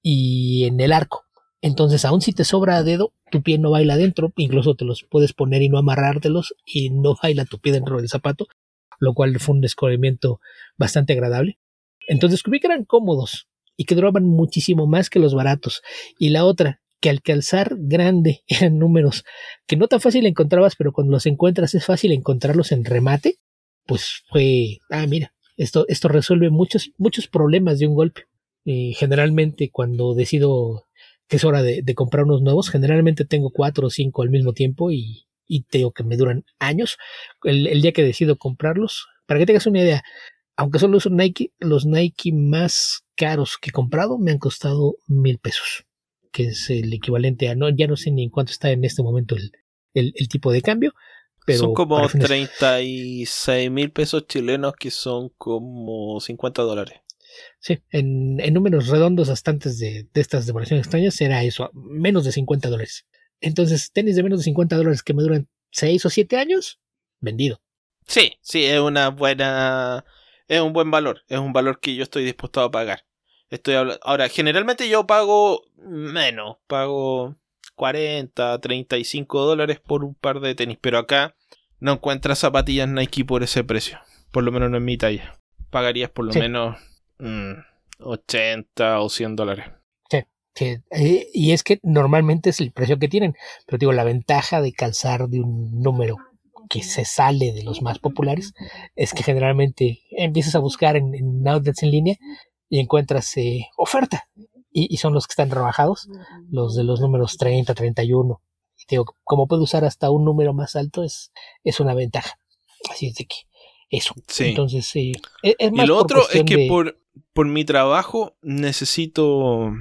y en el arco. Entonces, aun si te sobra a dedo, tu pie no baila adentro, incluso te los puedes poner y no amarrártelos y no baila tu pie dentro del zapato, lo cual fue un descubrimiento bastante agradable. Entonces descubrí que eran cómodos y que duraban muchísimo más que los baratos. Y la otra, que al calzar grande eran números que no tan fácil encontrabas, pero cuando los encuentras es fácil encontrarlos en remate, pues fue, ah, mira, Esto, esto resuelve muchos, muchos problemas de un golpe. Y generalmente cuando decido que es hora de, de comprar unos nuevos, generalmente tengo cuatro o cinco al mismo tiempo y, y tengo que me duran años. El, el día que decido comprarlos, para que tengas una idea, aunque solo son Nike, los Nike más caros que he comprado me han costado mil pesos, que es el equivalente a, no, ya no sé ni en cuánto está en este momento el, el, el tipo de cambio. Pero son como fines... treinta y seis mil pesos chilenos, que son como cincuenta dólares. Sí, en, en números redondos hasta antes de, de estas devaluaciones extrañas era eso, menos de cincuenta dólares. Entonces, tenis de menos de cincuenta dólares que me duran seis o siete años, vendido. Sí, sí, es una buena... Es un buen valor, es un valor que yo estoy dispuesto a pagar. Estoy habla... Ahora, generalmente yo pago menos, pago cuarenta, treinta y cinco dólares por un par de tenis, pero acá no encuentras zapatillas Nike por ese precio, por lo menos no en mi talla. Pagarías por lo sí. menos mmm, ochenta o cien dólares. Sí, sí. Eh, y es que normalmente es el precio que tienen, pero digo, la ventaja de calzar de un número que se sale de los más populares es que generalmente empiezas a buscar en, en outlets en línea y encuentras eh, oferta, y, y son los que están rebajados, los de los números treinta, treinta y uno. Y digo, como puedo usar hasta un número más alto, es, es una ventaja. Así es de que eso. Sí. Entonces, sí. Es, es más y lo por otro es que de... por, por mi trabajo necesito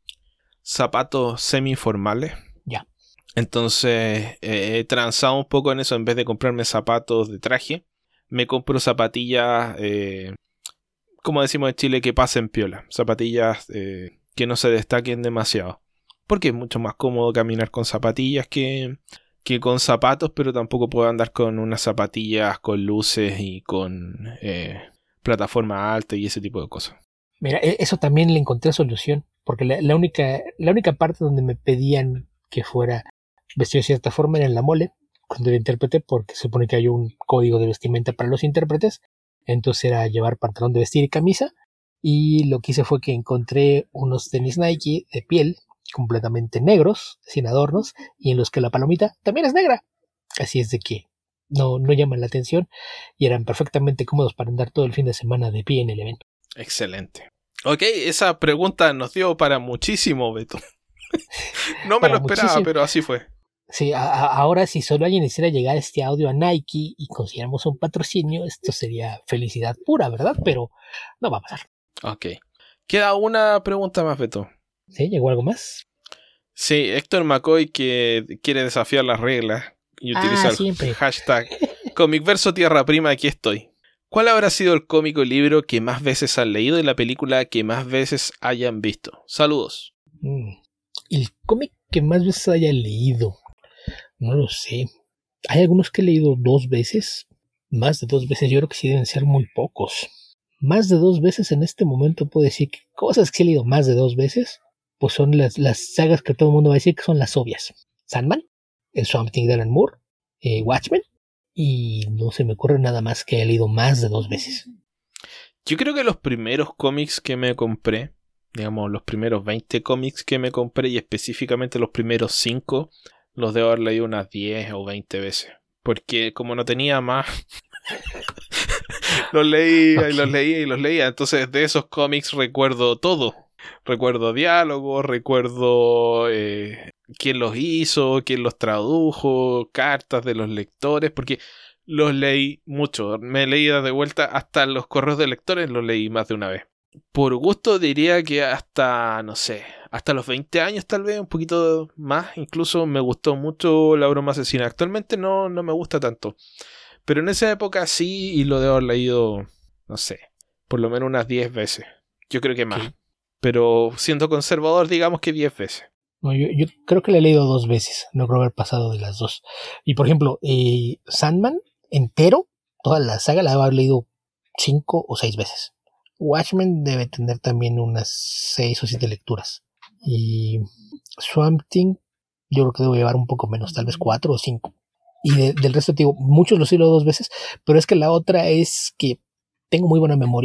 zapatos semiformales. Ya. Entonces eh, he transado un poco en eso. En vez de comprarme zapatos de traje, me compro zapatillas, eh, como decimos en Chile, que pasen piola. Zapatillas eh, que no se destaquen demasiado. Porque es mucho más cómodo caminar con zapatillas que, que con zapatos, pero tampoco puedo andar con unas zapatillas con luces y con eh, plataforma alta y ese tipo de cosas. Mira, eso también le encontré solución, porque la, la, única, la única parte donde me pedían que fuera vestido de cierta forma era en la mole, cuando era intérprete, porque se supone que hay un código de vestimenta para los intérpretes. Entonces era llevar pantalón de vestir y camisa, y lo que hice fue que encontré unos tenis Nike de piel completamente negros, sin adornos, y en los que la palomita también es negra. Así es de que no, no llaman la atención y eran perfectamente cómodos para andar todo el fin de semana de pie en el evento. Excelente. Ok, esa pregunta nos dio para muchísimo, Beto. No me para lo esperaba, muchísimo. Pero así fue. Sí, a, a, ahora si solo alguien hiciera llegar este audio a Nike y consiguiéramos un patrocinio, esto sería felicidad pura, ¿verdad? Pero no va a pasar. Ok. Queda una pregunta más, Beto. ¿Sí? ¿Llegó algo más? Sí, Héctor McCoy, que quiere desafiar las reglas y utiliza ah, el hashtag Comicverso Tierra Prima, aquí estoy. ¿Cuál habrá sido el cómic o libro que más veces han leído y la película que más veces hayan visto? Saludos. Mm. El cómic que más veces haya leído, no lo sé. Hay algunos que he leído dos veces, más de dos veces. Yo creo que sí deben ser muy pocos. Más de dos veces en este momento puedo decir que cosas que he leído más de dos veces, pues son las, las sagas que todo el mundo va a decir que son las obvias. Sandman, el Swamp Thing de Alan Moore, eh, Watchmen, y no se me ocurre nada más que haya leído más de dos veces. Yo creo que los primeros cómics que me compré, digamos los primeros veinte cómics que me compré, y específicamente los primeros cinco, los debo haber leído unas diez o veinte veces. Porque como no tenía más, los leía okay. y los leía y los leía. Entonces de esos cómics recuerdo todo. Recuerdo diálogos, recuerdo eh, quién los hizo, quién los tradujo, cartas de los lectores, porque los leí mucho. Me leí de vuelta hasta los correos de lectores, los leí más de una vez. Por gusto diría que hasta, no sé, hasta los veinte años tal vez, un poquito más. Incluso me gustó mucho La Broma Asesina. Actualmente no, no me gusta tanto. Pero en esa época sí, y lo debo haber leído, no sé, por lo menos unas diez veces. Yo creo que más. ¿Sí? Pero siendo conservador, digamos que diez veces. No, yo, yo creo que la he leído dos veces. No creo haber pasado de las dos. Y por ejemplo, eh, Sandman entero, toda la saga la debo haber leído cinco o seis veces. Watchmen debe tener también unas seis o siete lecturas. Y Swamp Thing yo creo que debo llevar un poco menos, tal vez cuatro o cinco. Y de, del resto, digo, muchos los he leído dos veces, pero es que la otra es que tengo muy buena memoria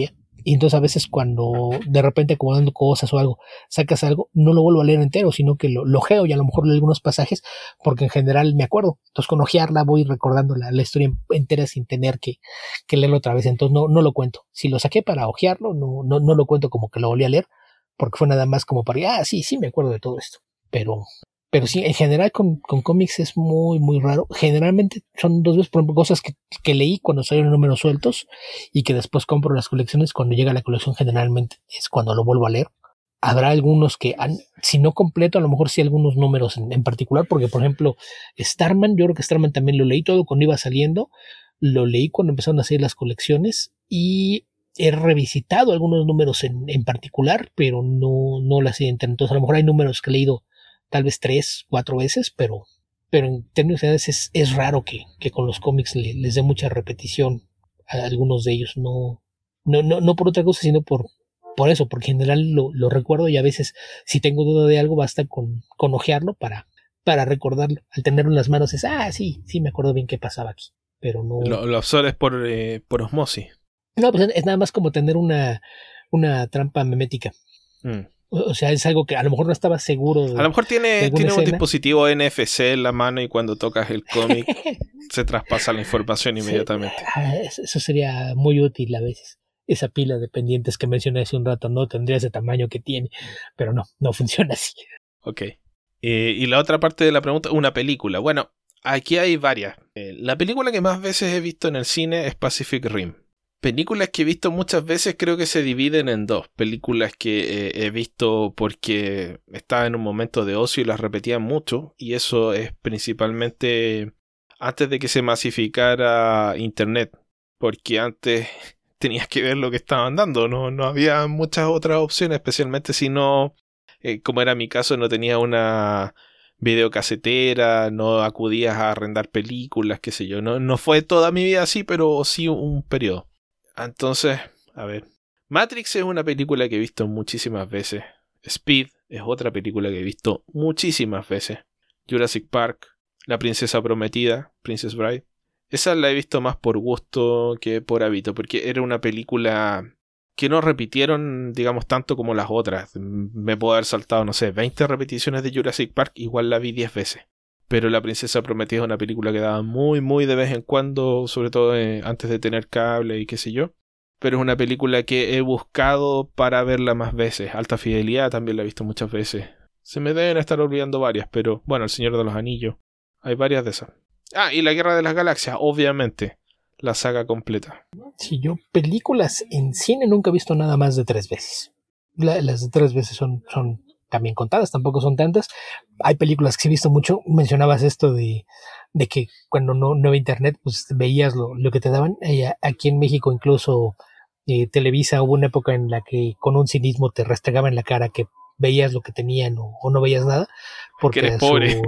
y entonces a veces cuando de repente acomodando cosas o algo, sacas algo, no lo vuelvo a leer entero, sino que lo, lo ojeo y a lo mejor leo algunos pasajes, porque en general me acuerdo. Entonces con ojearla voy recordando la, la historia entera sin tener que, que leerlo otra vez. Entonces no, no lo cuento. Si lo saqué para ojearlo, no, no, no lo cuento como que lo volví a leer, porque fue nada más como para, ah, sí, sí me acuerdo de todo esto. Pero... Pero sí, en general con, con cómics es muy, muy raro. Generalmente son dos veces, por ejemplo, cosas que, que leí cuando salieron números sueltos y que después compro las colecciones. Cuando llega la colección generalmente es cuando lo vuelvo a leer. Habrá algunos que, han, si no completo, a lo mejor sí algunos números en, en particular, porque por ejemplo, Starman, yo creo que Starman también lo leí todo cuando iba saliendo. Lo leí cuando empezaron a salir las colecciones y he revisitado algunos números en, en particular, pero no, no las identifico. Entonces a lo mejor hay números que he leído tal vez tres, cuatro veces, pero, pero en términos generales es, es raro que, que con los cómics le, les dé mucha repetición a algunos de ellos, no, no, no, no por otra cosa, sino por, por eso, porque en general lo, lo recuerdo y a veces si tengo duda de algo basta con, con ojearlo para, para recordarlo. Al tenerlo en las manos es, ah, sí, sí me acuerdo bien qué pasaba aquí, pero no... Lo, lo absorbes por, eh, por osmosis. No, pues es nada más como tener una, una trampa memética. Mm. O sea, es algo que a lo mejor no estaba seguro de, a lo mejor tiene, tiene un dispositivo N F C en la mano y cuando tocas el cómic se traspasa la información inmediatamente. Sí, eso sería muy útil a veces. Esa pila de pendientes que mencioné hace un rato no tendría ese tamaño que tiene, pero no, no funciona así. Ok. Eh, y la otra parte de la pregunta, una película. Bueno, aquí hay varias. Eh, la película que más veces he visto en el cine es Pacific Rim. Películas que he visto muchas veces creo que se dividen en dos. Películas que eh, he visto porque estaba en un momento de ocio y las repetía mucho. Y eso es principalmente antes de que se masificara internet. Porque antes tenías que ver lo que estaban dando. No, no había muchas otras opciones, especialmente si no, eh, como era mi caso, no tenía una videocasetera, no acudías a arrendar películas, qué sé yo. No, no fue toda mi vida así, pero sí un periodo. Entonces, a ver, Matrix es una película que he visto muchísimas veces. Speed es otra película que he visto muchísimas veces. Jurassic Park, La Princesa Prometida, Princess Bride. Esa la he visto más por gusto que por hábito, porque era una película que no repitieron, digamos, tanto como las otras. Me puedo haber saltado, no sé, veinte repeticiones de Jurassic Park, igual la vi diez veces. Pero La Princesa Prometida es una película que daba muy, muy de vez en cuando, sobre todo eh, antes de tener cable y qué sé yo. Pero es una película que he buscado para verla más veces. Alta Fidelidad también la he visto muchas veces. Se me deben estar olvidando varias, pero bueno, El Señor de los Anillos. Hay varias de esas. Ah, y La Guerra de las Galaxias, obviamente. La saga completa. Sí, yo películas en cine nunca he visto nada más de tres veces. La, las de tres veces son... son también contadas, tampoco son tantas. Hay películas que he visto mucho. Mencionabas esto de, de que cuando no, no había internet, pues veías lo, lo que te daban. Eh, aquí en México incluso eh, Televisa hubo una época en la que con un cinismo te restregaba en la cara que veías lo que tenían o, o no veías nada. Porque eres pobre. Su...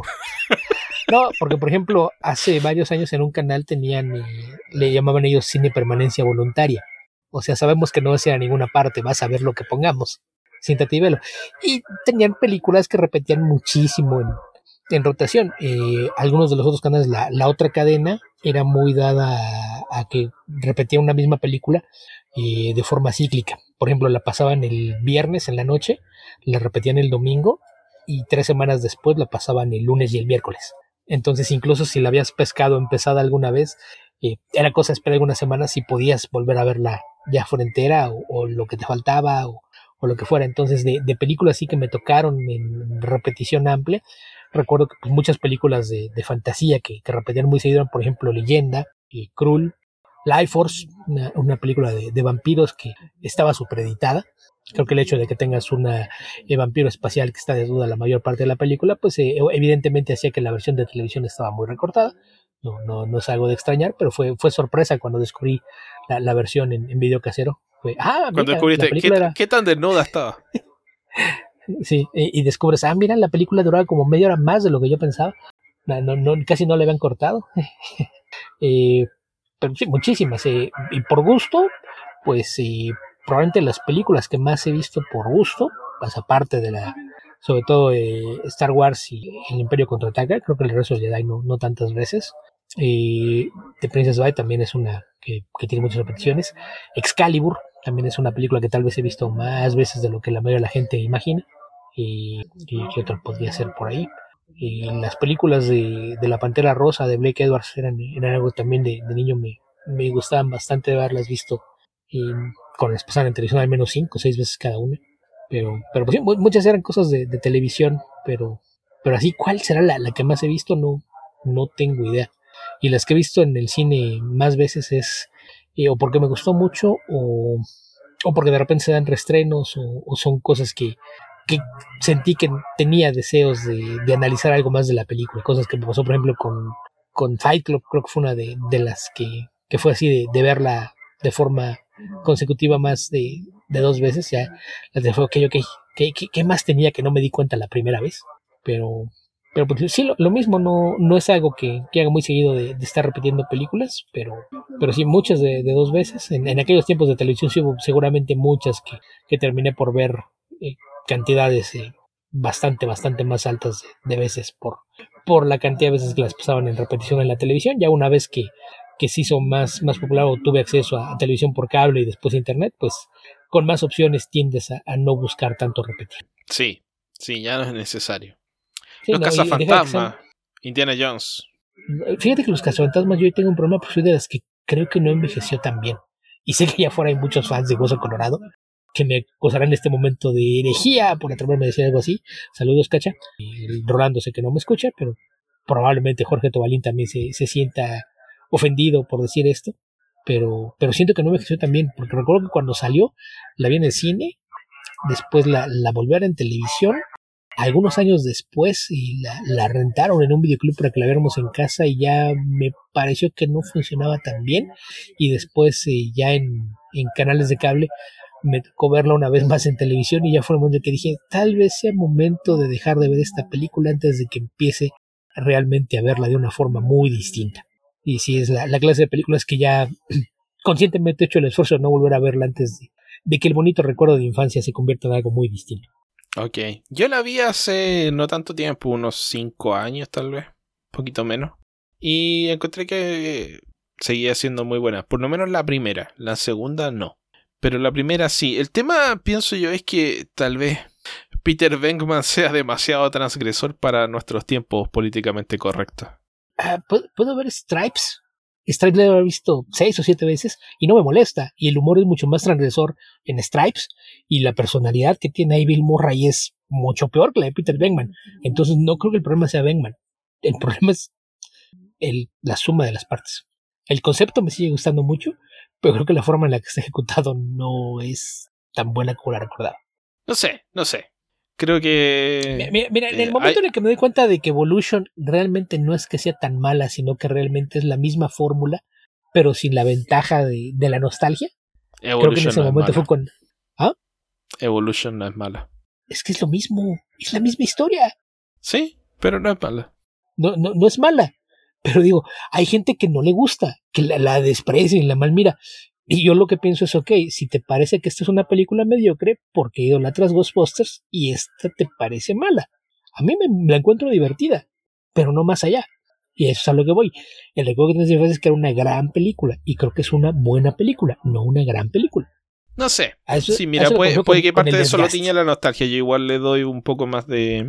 No, porque por ejemplo, hace varios años en un canal tenían, eh, le llamaban ellos cine permanencia voluntaria. O sea, sabemos que no vas a ir a ninguna parte, vas a ver lo que pongamos. Siéntate y velo. Y tenían películas que repetían muchísimo en, en rotación. Eh, algunos de los otros canales, la, la otra cadena era muy dada a, a que repetía una misma película eh, de forma cíclica. Por ejemplo, la pasaban el viernes en la noche, la repetían el domingo y tres semanas después la pasaban el lunes y el miércoles. Entonces, incluso si la habías pescado empezada alguna vez, eh, era cosa de esperar algunas semanas si podías volver a verla ya fuera entera o, o lo que te faltaba o o lo que fuera. Entonces de, de películas sí que me tocaron en repetición amplia, recuerdo que pues, muchas películas de, de fantasía que, que repetían muy seguido, por ejemplo Leyenda, y Krull, Life Force, una, una película de, de vampiros que estaba supereditada. Creo que el hecho de que tengas una eh, vampiro espacial que está desnuda la mayor parte de la película, pues eh, evidentemente hacía que la versión de televisión estaba muy recortada. No, no, no es algo de extrañar, pero fue, fue sorpresa cuando descubrí la, la versión en, en video casero. Fue, ah, cuando mira, descubriste, ¿qué, era... ¿qué tan desnuda estaba? Sí, y, y descubres, ah, mira, la película duraba como media hora más de lo que yo pensaba. No, no, no, casi no le habían cortado. eh, pero sí, muchísimas. Eh, y por gusto, pues eh, probablemente las películas que más he visto por gusto, pues aparte de la, sobre todo eh, Star Wars y El Imperio Contraataca, creo que el resto de Jedi no, no tantas veces. Eh, The Princess Bride también es una que, que tiene muchas repeticiones. Excalibur También es una película que tal vez he visto más veces de lo que la mayoría de la gente imagina. Y, y qué otra podría ser por ahí. Y las películas de, de La Pantera Rosa de Blake Edwards eran, eran algo también de, de niño me, me gustaban bastante de haberlas visto. Y con las pasaban en televisión al menos cinco o seis veces cada una. Pero, pero pues sí, muchas eran cosas de, de televisión, pero, pero así, ¿cuál será la, la que más he visto? No, no tengo idea. Y las que he visto en el cine más veces es eh, o porque me gustó mucho o, o porque de repente se dan reestrenos o, o son cosas que, que sentí que tenía deseos de, de analizar algo más de la película. Cosas que me pasó, por ejemplo, con, con Fight Club, creo que fue una de, de las que, que fue así de, de verla de forma consecutiva más de, de dos veces. Ya las de fue, ok, ok, ¿qué, qué, ¿qué más tenía que no me di cuenta la primera vez? Pero, pero pues, sí, lo, lo mismo, no, no es algo que, que haga muy seguido de, de estar repitiendo películas, pero, pero sí muchas de, de dos veces. En, en aquellos tiempos de televisión sí hubo seguramente muchas que, que terminé por ver eh, cantidades eh, bastante, bastante más altas de, de veces por, por la cantidad de veces que las pasaban en repetición en la televisión. Ya una vez que, que se hizo más, más popular o tuve acceso a, a televisión por cable y después a internet, pues con más opciones tiendes a, a no buscar tanto repetir. Sí, sí, ya no es necesario. Sí, Los no, cazafantasmas, Indiana Jones. Fíjate que los cazafantasmas yo tengo un problema, pues soy de las que creo que no envejeció tan bien. Y sé que allá afuera hay muchos fans de Hueso Colorado que me acusarán en este momento de herejía por atreverme a decir algo así. Saludos, Cacha. Y Rolando sé que no me escucha, pero probablemente Jorge Tobalín también se, se sienta ofendido por decir esto. Pero, pero siento que no envejeció tan bien, porque recuerdo que cuando salió la vi en el cine, después la, la volví a ver en televisión algunos años después y la, la rentaron en un videoclub para que la viéramos en casa y ya me pareció que no funcionaba tan bien y después eh, ya en, en canales de cable me tocó verla una vez más en televisión y ya fue el momento que dije tal vez sea momento de dejar de ver esta película antes de que empiece realmente a verla de una forma muy distinta. Y si es la, la clase de películas que ya conscientemente he hecho el esfuerzo de no volver a verla antes de, de que el bonito recuerdo de infancia se convierta en algo muy distinto. Ok, yo la vi hace no tanto tiempo, unos cinco años tal vez, un poquito menos. Y encontré que seguía siendo muy buena, por lo menos la primera, la segunda no. Pero la primera sí. El tema, pienso yo, es que tal vez Peter Venkman sea demasiado transgresor para nuestros tiempos políticamente correctos. Uh, ¿puedo, ¿Puedo ver Stripes? Stripes la he visto seis o siete veces y no me molesta. Y el humor es mucho más transgresor en Stripes. Y la personalidad que tiene ahí Bill Murray es mucho peor que la de Peter Venkman. Entonces no creo que el problema sea Venkman. El problema es el, la suma de las partes. El concepto me sigue gustando mucho, pero creo que la forma en la que está ejecutado no es tan buena como la recordaba. No sé, no sé. Creo que... Mira, mira en el momento hay... en el que me doy cuenta de que Evolution realmente no es que sea tan mala, sino que realmente es la misma fórmula, pero sin la ventaja de, de la nostalgia. Evolution creo que en ese no momento fue con... ¿Ah? Evolution no es mala. Es que es lo mismo, es la misma historia. Sí, pero no es mala. No, no, no es mala, pero digo, hay gente que no le gusta, que la, la desprecia y la malmira. Y yo lo que pienso es, ok, si te parece que esta es una película mediocre, porque idolatras Ghostbusters y esta te parece mala. A mí me, me la encuentro divertida, pero no más allá. Y eso es a lo que voy. El recuerdo que tienes diferencia es que era una gran película, y creo que es una buena película, no una gran película. No sé. Eso, sí, mira, puede, puede que parte de eso lo tiña la nostalgia. Yo igual le doy un poco más de,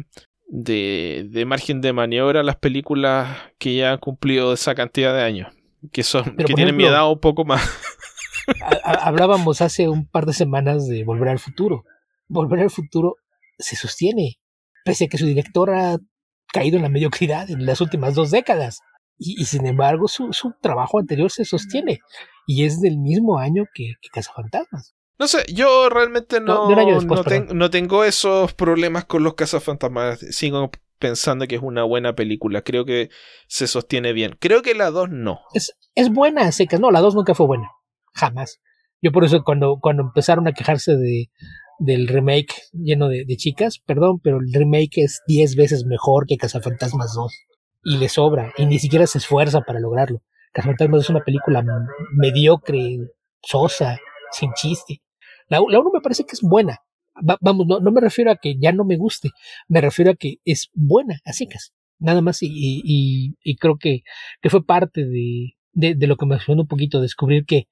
de, de margen de maniobra a las películas que ya han cumplido esa cantidad de años. Que son, pero que tienen ejemplo, mi edad un poco más. a, a, hablábamos hace un par de semanas de Volver al Futuro. Volver al Futuro se sostiene, pese a que su director ha caído en la mediocridad en las últimas dos décadas. Y, y sin embargo, su, su trabajo anterior se sostiene. Y es del mismo año que, que Cazafantasmas. No sé, yo realmente no, no, después, no, ten, no tengo esos problemas con los Cazafantasmas. Sigo pensando que es una buena película. Creo que se sostiene bien. Creo que la dos no. Es, es buena, secas. No, la dos nunca fue buena. Jamás. Yo por eso cuando, cuando empezaron a quejarse de, del remake lleno de, de chicas, perdón, pero el remake es diez veces mejor que Cazafantasmas dos. Y le sobra. Y ni siquiera se esfuerza para lograrlo. Cazafantasmas es una película mediocre, sosa, sin chiste. La, la uno me parece que es buena. Va, vamos, no, no me refiero a que ya no me guste. Me refiero a que es buena, a secas. Nada más. Y, y, y creo que, que fue parte de, de, de lo que me ayudó un poquito descubrir que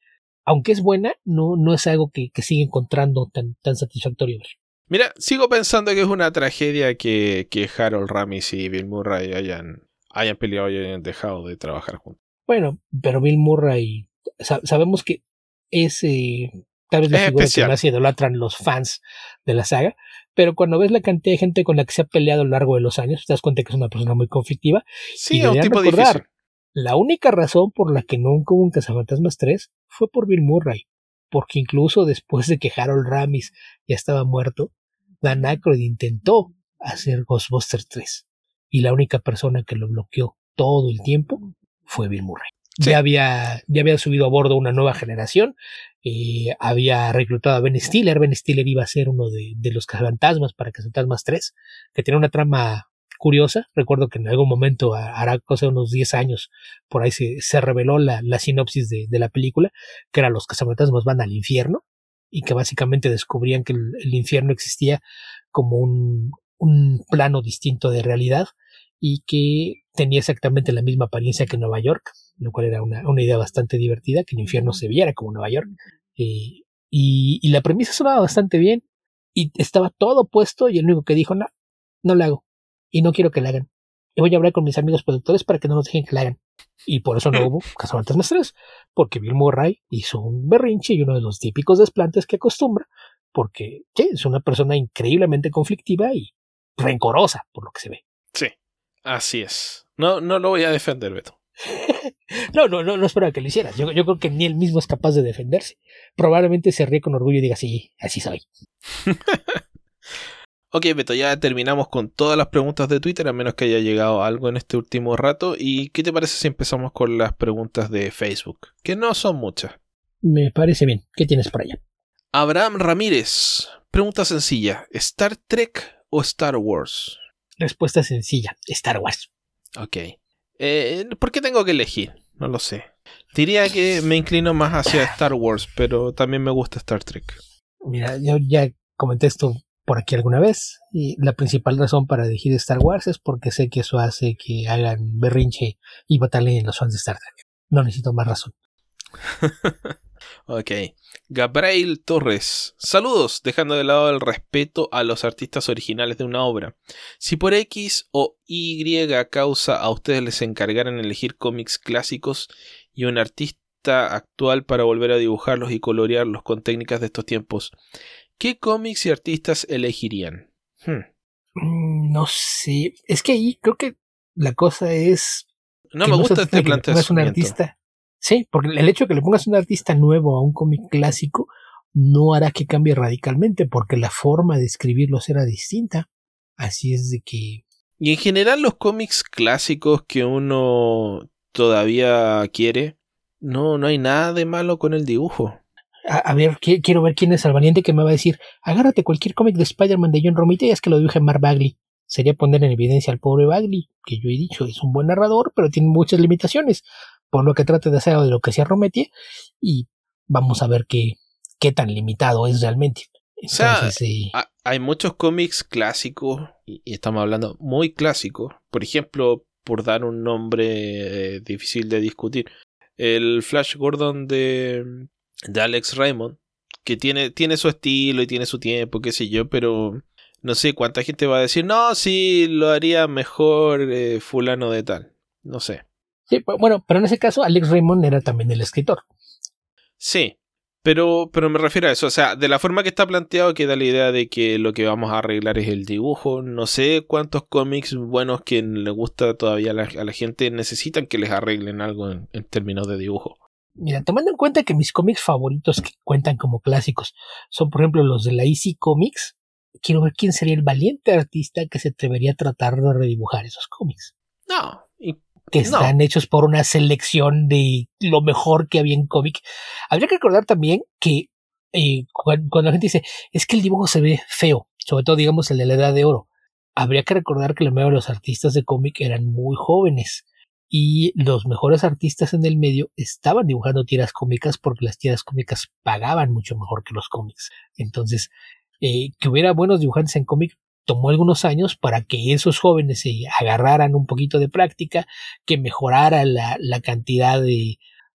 aunque es buena, no, no es algo que, que siga encontrando tan, tan satisfactorio. Mira, sigo pensando que es una tragedia que, que Harold Ramis y Bill Murray hayan, hayan peleado y hayan dejado de trabajar juntos. Bueno, pero Bill Murray, sa- sabemos que es eh, tal vez la Es figura especial. que más idolatran los fans de la saga, pero cuando ves la cantidad de gente con la que se ha peleado a lo largo de los años, te das cuenta que es una persona muy conflictiva. Sí, Y es un deberían tipo recordar, difícil. la única razón por la que nunca hubo un Cazafantasmas tres fue por Bill Murray, porque incluso después de que Harold Ramis ya estaba muerto, Dan Aykroyd intentó hacer Ghostbusters tres, y la única persona que lo bloqueó todo el tiempo fue Bill Murray. Sí. Ya había, ya había subido a bordo una nueva generación, eh, había reclutado a Ben Stiller. Ben Stiller iba a ser uno de, de los Cazafantasmas para Cazafantasmas tres, que tenía una trama curiosa. Recuerdo que en algún momento, hará cosa de unos diez años, por ahí se, se reveló la, la sinopsis de, de la película, que era los Cazafantasmas van al infierno, y que básicamente descubrían que el, el infierno existía como un, un plano distinto de realidad, y que tenía exactamente la misma apariencia que Nueva York, lo cual era una, una idea bastante divertida, que el infierno se viera como Nueva York. Eh, y, y la premisa sonaba bastante bien, y estaba todo puesto, y el único que dijo, no, no la hago, y no quiero que la hagan. Y voy a hablar con mis amigos productores para que no nos dejen que la hagan. Y por eso no hubo Cazafantasmas tres, porque Bill Murray hizo un berrinche y uno de los típicos desplantes que acostumbra, porque sí, es una persona increíblemente conflictiva y rencorosa, por lo que se ve. Sí, así es. No, no lo voy a defender, Beto. No, no, no, no esperaba que lo hicieras. Yo, yo creo que ni él mismo es capaz de defenderse. Probablemente se ríe con orgullo y diga, sí, así soy. Ok, Beto, ya terminamos con todas las preguntas de Twitter, a menos que haya llegado algo en este último rato. ¿Y qué te parece si empezamos con las preguntas de Facebook? Que no son muchas. Me parece bien. ¿Qué tienes por allá? Abraham Ramírez. Pregunta sencilla. ¿Star Trek o Star Wars? Respuesta sencilla. Star Wars. Ok. Eh, ¿Por qué tengo que elegir? No lo sé. Diría que me inclino más hacia Star Wars, pero también me gusta Star Trek. Mira, yo ya comenté esto por aquí alguna vez, y la principal razón para elegir Star Wars es porque sé que eso hace que hagan berrinche y batallen los fans de Star Trek. No necesito más razón. Ok. Gabriel Torres. Saludos, dejando de lado el respeto a los artistas originales de una obra. Si por X o Y causa a ustedes les encargaran elegir cómics clásicos y un artista actual para volver a dibujarlos y colorearlos con técnicas de estos tiempos, ¿qué cómics y artistas elegirían? Hmm. No sé. Es que ahí creo que la cosa es... No me gusta este planteamiento. Un planteamiento. artista. Sí, porque el hecho de que le pongas un artista nuevo a un cómic clásico no hará que cambie radicalmente, porque la forma de escribirlos era distinta. Así es de que... Y en general los cómics clásicos que uno todavía quiere, no, no hay nada de malo con el dibujo. A, a ver, qu- quiero ver quién es el valiente que me va a decir, agárrate cualquier cómic de Spider-Man de John Romita y es que lo dibuje Mark Bagley. Sería poner en evidencia al pobre Bagley, que yo he dicho es un buen narrador, pero tiene muchas limitaciones, por lo que trate de hacer de lo que sea Romita, y vamos a ver qué, qué tan limitado es realmente. Entonces, o sea, eh, ha, hay muchos cómics clásicos, y, y estamos hablando muy clásicos. Por ejemplo, por dar un nombre eh, difícil de discutir, el Flash Gordon de, de Alex Raymond, que tiene, tiene su estilo y tiene su tiempo, qué sé yo, pero no sé cuánta gente va a decir, no, sí, lo haría mejor eh, fulano de tal. No sé. sí, bueno, pero en ese caso Alex Raymond era también el escritor. Sí, pero, pero me refiero a eso. O sea, de la forma que está planteado queda la idea de que lo que vamos a arreglar es el dibujo. No sé cuántos cómics buenos que le gusta todavía a la, a la gente necesitan que les arreglen algo en, en términos de dibujo. Mira, tomando en cuenta que mis cómics favoritos que cuentan como clásicos son, por ejemplo, los de la E C Comics, quiero ver quién sería el valiente artista que se atrevería a tratar de redibujar esos cómics. No, y, Que están no. hechos por una selección de lo mejor que había en cómic. Habría que recordar también que eh, cuando, cuando la gente dice, es que el dibujo se ve feo, sobre todo, digamos, el de la Edad de Oro, habría que recordar que la mayoría de los artistas de cómic eran muy jóvenes. Y los mejores artistas en el medio estaban dibujando tiras cómicas porque las tiras cómicas pagaban mucho mejor que los cómics. Entonces, eh, que hubiera buenos dibujantes en cómic tomó algunos años para que esos jóvenes se agarraran un poquito de práctica, que mejorara la, la cantidad de,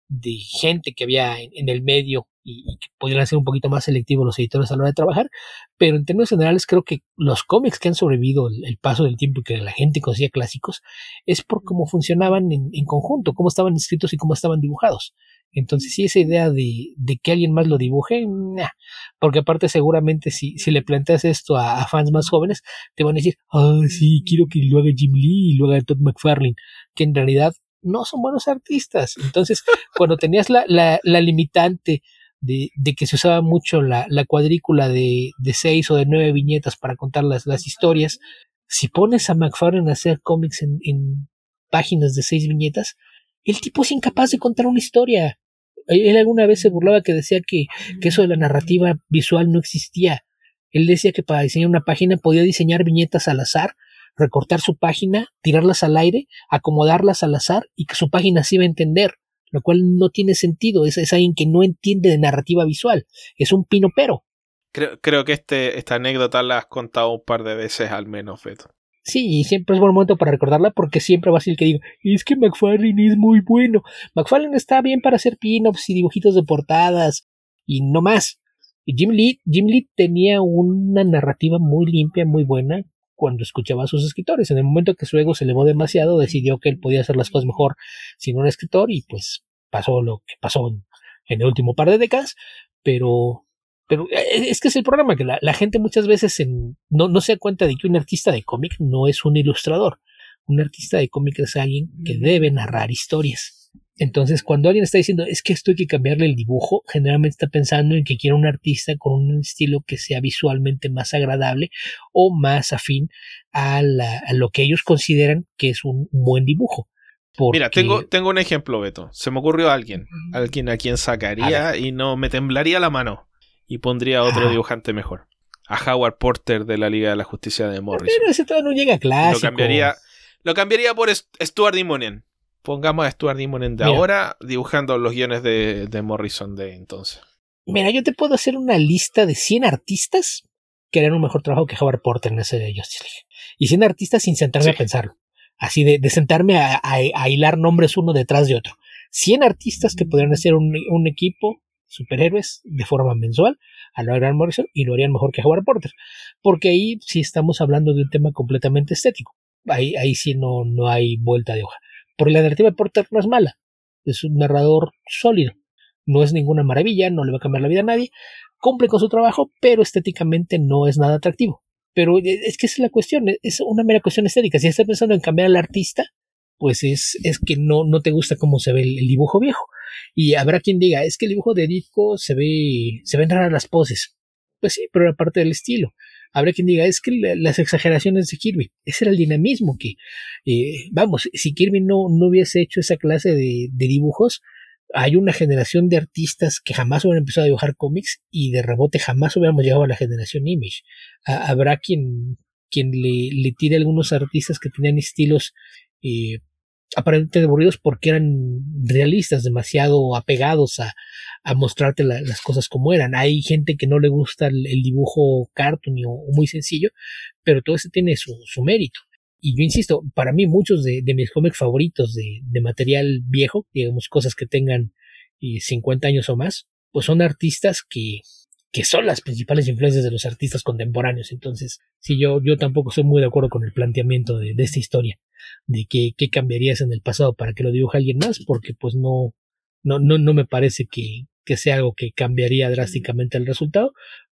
de gente que había en, en el medio y, y que podrían ser un poquito más selectivos los editores a la hora de trabajar, pero en términos generales creo que los cómics que han sobrevivido el, el paso del tiempo y que la gente considera clásicos es por cómo funcionaban en, en conjunto, cómo estaban escritos y cómo estaban dibujados. Entonces sí, esa idea de, de que alguien más lo dibuje, nah, porque aparte seguramente si, si le planteas esto a, a fans más jóvenes, te van a decir, ah, sí, quiero que lo haga Jim Lee y lo haga Todd McFarlane, que en realidad no son buenos artistas. Entonces, cuando tenías la, la, la limitante de, de que se usaba mucho la, la cuadrícula de, de seis o de nueve viñetas para contar las, las historias, si pones a McFarlane a hacer cómics en, en páginas de seis viñetas, el tipo es incapaz de contar una historia. Él alguna vez se burlaba que decía que, que eso de la narrativa visual no existía. Él decía que para diseñar una página podía diseñar viñetas al azar, recortar su página, tirarlas al aire, acomodarlas al azar y que su página se iba a entender, lo cual no tiene sentido. Es, es alguien que no entiende de narrativa visual. Es un pinopero. Creo, creo que este, esta anécdota la has contado un par de veces al menos, Beto. Sí, y siempre es buen momento para recordarla porque siempre va a ser el que diga, es que McFarlane es muy bueno. McFarlane está bien para hacer pin-ups y dibujitos de portadas y no más. Y Jim Lee, Jim Lee tenía una narrativa muy limpia, muy buena cuando escuchaba a sus escritores. En el momento que su ego se elevó demasiado, decidió que él podía hacer las cosas mejor sin un escritor y pues pasó lo que pasó en, en el último par de décadas, pero... Pero es que es el problema, que la, la gente muchas veces en, no, no se da cuenta de que un artista de cómic no es un ilustrador. Un artista de cómic es alguien que debe narrar historias. Entonces, cuando alguien está diciendo, es que esto hay que cambiarle el dibujo, generalmente está pensando en que quiere un artista con un estilo que sea visualmente más agradable o más afín a, la, a lo que ellos consideran que es un buen dibujo. Porque... Mira, tengo, tengo un ejemplo, Beto. Se me ocurrió alguien, alguien a quien sacaría y no me temblaría la mano. Y pondría a otro ah. dibujante mejor. A Howard Porter de la Liga de la Justicia de Morrison. Pero ese todavía no llega a clásico. Lo cambiaría, lo cambiaría por Stuart Immonen. Pongamos a Stuart Immonen de Mira. ahora dibujando los guiones de, de Morrison de entonces. Mira, yo te puedo hacer una lista de cien artistas que harían un mejor trabajo que Howard Porter en ese de Justice League. Y cien artistas sin sentarme sí. a pensarlo. Así de, de sentarme a, a, a hilar nombres uno detrás de otro. cien artistas que podrían hacer un, un equipo superhéroes de forma mensual a lo de Grant Morrison y lo harían mejor que Howard Porter, porque ahí sí estamos hablando de un tema completamente estético. Ahí, ahí sí no, no hay vuelta de hoja, porque la narrativa de Porter no es mala, es un narrador sólido, no es ninguna maravilla, no le va a cambiar la vida a nadie, cumple con su trabajo, pero estéticamente no es nada atractivo. Pero es que esa es la cuestión, es una mera cuestión estética. Si estás pensando en cambiar al artista, pues es, es que no, no te gusta cómo se ve el, el dibujo viejo. Y habrá quien diga, es que el dibujo de Ditko se ve, se ven raras las poses. Pues sí, pero era parte del estilo. Habrá quien diga, es que la, las exageraciones de Kirby, ese era el dinamismo que, eh, vamos, si Kirby no, no hubiese hecho esa clase de, de dibujos, hay una generación de artistas que jamás hubieran empezado a dibujar cómics y de rebote jamás hubiéramos llegado a la generación Image. Ah, habrá quien, quien le, le tire a algunos artistas que tenían estilos eh, aparentemente aburridos porque eran realistas, demasiado apegados a, a mostrarte la, las cosas como eran. Hay gente que no le gusta el, el dibujo cartoon o, o muy sencillo, pero todo eso tiene su, su mérito. Y yo insisto, para mí muchos de, de mis cómics favoritos de, de material viejo, digamos cosas que tengan eh, cincuenta años o más, pues son artistas que, que son las principales influencias de los artistas contemporáneos. Entonces, sí, yo, yo tampoco estoy muy de acuerdo con el planteamiento de, de esta historia, de que qué cambiarías en el pasado para que lo dibuje alguien más, porque pues no, no, no, no me parece que, que sea algo que cambiaría drásticamente el resultado,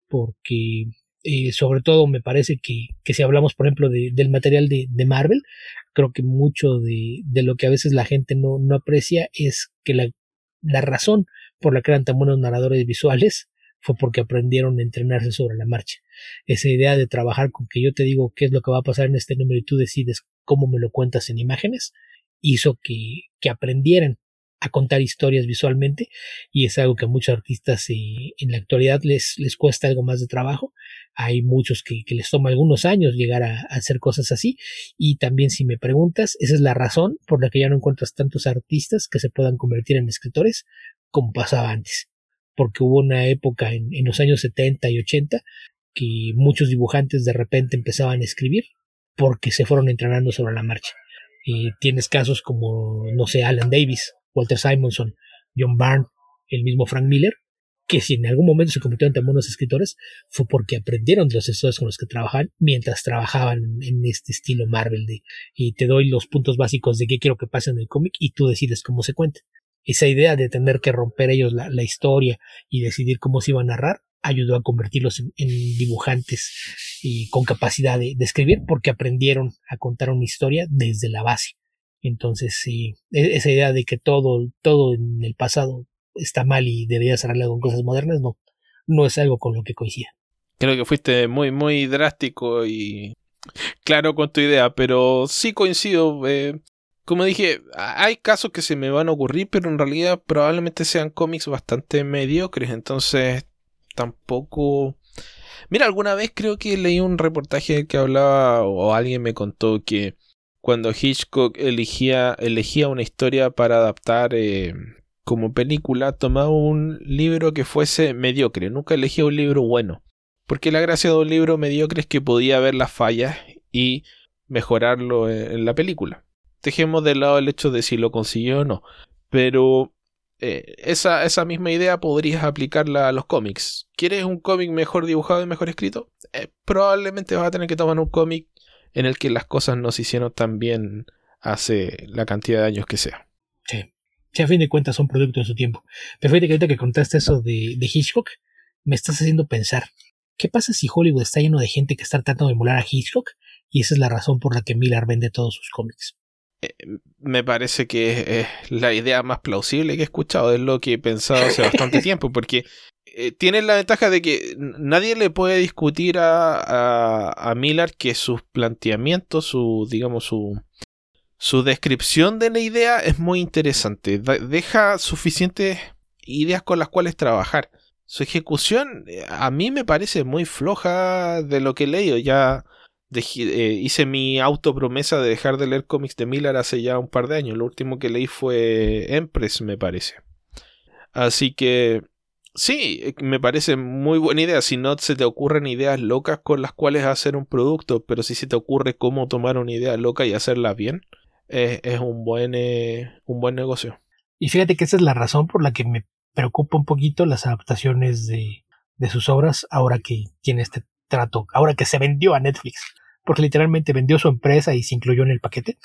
porque eh, sobre todo me parece que, que si hablamos, por ejemplo, de, del material de, de Marvel, creo que mucho de, de lo que a veces la gente no, no aprecia es que la, la razón por la que eran tan buenos narradores visuales fue porque aprendieron a entrenarse sobre la marcha. Esa idea de trabajar con que yo te digo qué es lo que va a pasar en este número y tú decides cómo me lo cuentas en imágenes, hizo que, que aprendieran a contar historias visualmente, y es algo que a muchos artistas eh, en la actualidad les, les cuesta algo más de trabajo. Hay muchos que, que les toma algunos años llegar a, a hacer cosas así, y también, si me preguntas, esa es la razón por la que ya no encuentras tantos artistas que se puedan convertir en escritores como pasaba antes, porque hubo una época en, en los años setenta y ochenta que muchos dibujantes de repente empezaban a escribir porque se fueron entrenando sobre la marcha. Eh, tienes casos como, no sé, Alan Davis, Walter Simonson, John Byrne, el mismo Frank Miller, que si en algún momento se convirtieron en buenos escritores fue porque aprendieron de los escritores con los que trabajaban mientras trabajaban en este estilo Marvel de y te doy los puntos básicos de qué quiero que pase en el cómic y tú decides cómo se cuente. Esa idea de tener que romper ellos la, la historia y decidir cómo se iba a narrar ayudó a convertirlos en, en dibujantes y con capacidad de, de escribir porque aprendieron a contar una historia desde la base. Entonces sí, esa idea de que todo, todo en el pasado está mal y debería ser arreglado con cosas modernas, no, no es algo con lo que coincida. Creo que fuiste muy, muy drástico y claro con tu idea, pero sí coincido. Eh, como dije, hay casos que se me van a ocurrir, pero en realidad probablemente sean cómics bastante mediocres, entonces tampoco... Mira, alguna vez creo que leí un reportaje que hablaba, o alguien me contó que cuando Hitchcock elegía, elegía una historia para adaptar... Eh, como película, tomaba un libro que fuese mediocre, nunca elegía un libro bueno, porque la gracia de un libro mediocre es que podía ver las fallas y mejorarlo en la película. Dejemos de lado el hecho de si lo consiguió o no, pero eh, esa, esa misma idea podrías aplicarla a los cómics. ¿Quieres un cómic mejor dibujado y mejor escrito? Eh, probablemente vas a tener que tomar un cómic en el que las cosas no se hicieron tan bien hace la cantidad de años que sea. Sí. Si a fin de cuentas son producto de su tiempo. Pero fíjate que ahorita que contaste eso de, de Hitchcock, me estás haciendo pensar, ¿qué pasa si Hollywood está lleno de gente que está tratando de emular a Hitchcock? Y esa es la razón por la que Miller vende todos sus cómics. Eh, me parece que es, es la idea más plausible que he escuchado, es lo que he pensado hace bastante tiempo, porque eh, tiene la ventaja de que nadie le puede discutir a, a, a Miller que sus planteamientos, su, digamos, su... Su descripción de la idea es muy interesante. Deja suficientes ideas con las cuales trabajar. Su ejecución a mí me parece muy floja de lo que he leído. Ya dejé, eh, hice mi autopromesa de dejar de leer cómics de Miller hace ya un par de años. Lo último que leí fue Empress, me parece. Así que sí, me parece muy buena idea. Si no se te ocurren ideas locas con las cuales hacer un producto, pero si se te ocurre cómo tomar una idea loca y hacerla bien, Es, es un buen eh, un buen negocio. Y fíjate que esa es la razón por la que me preocupa un poquito las adaptaciones de, de sus obras ahora que tiene este trato, ahora que se vendió a Netflix, porque literalmente vendió su empresa y se incluyó en el paquete.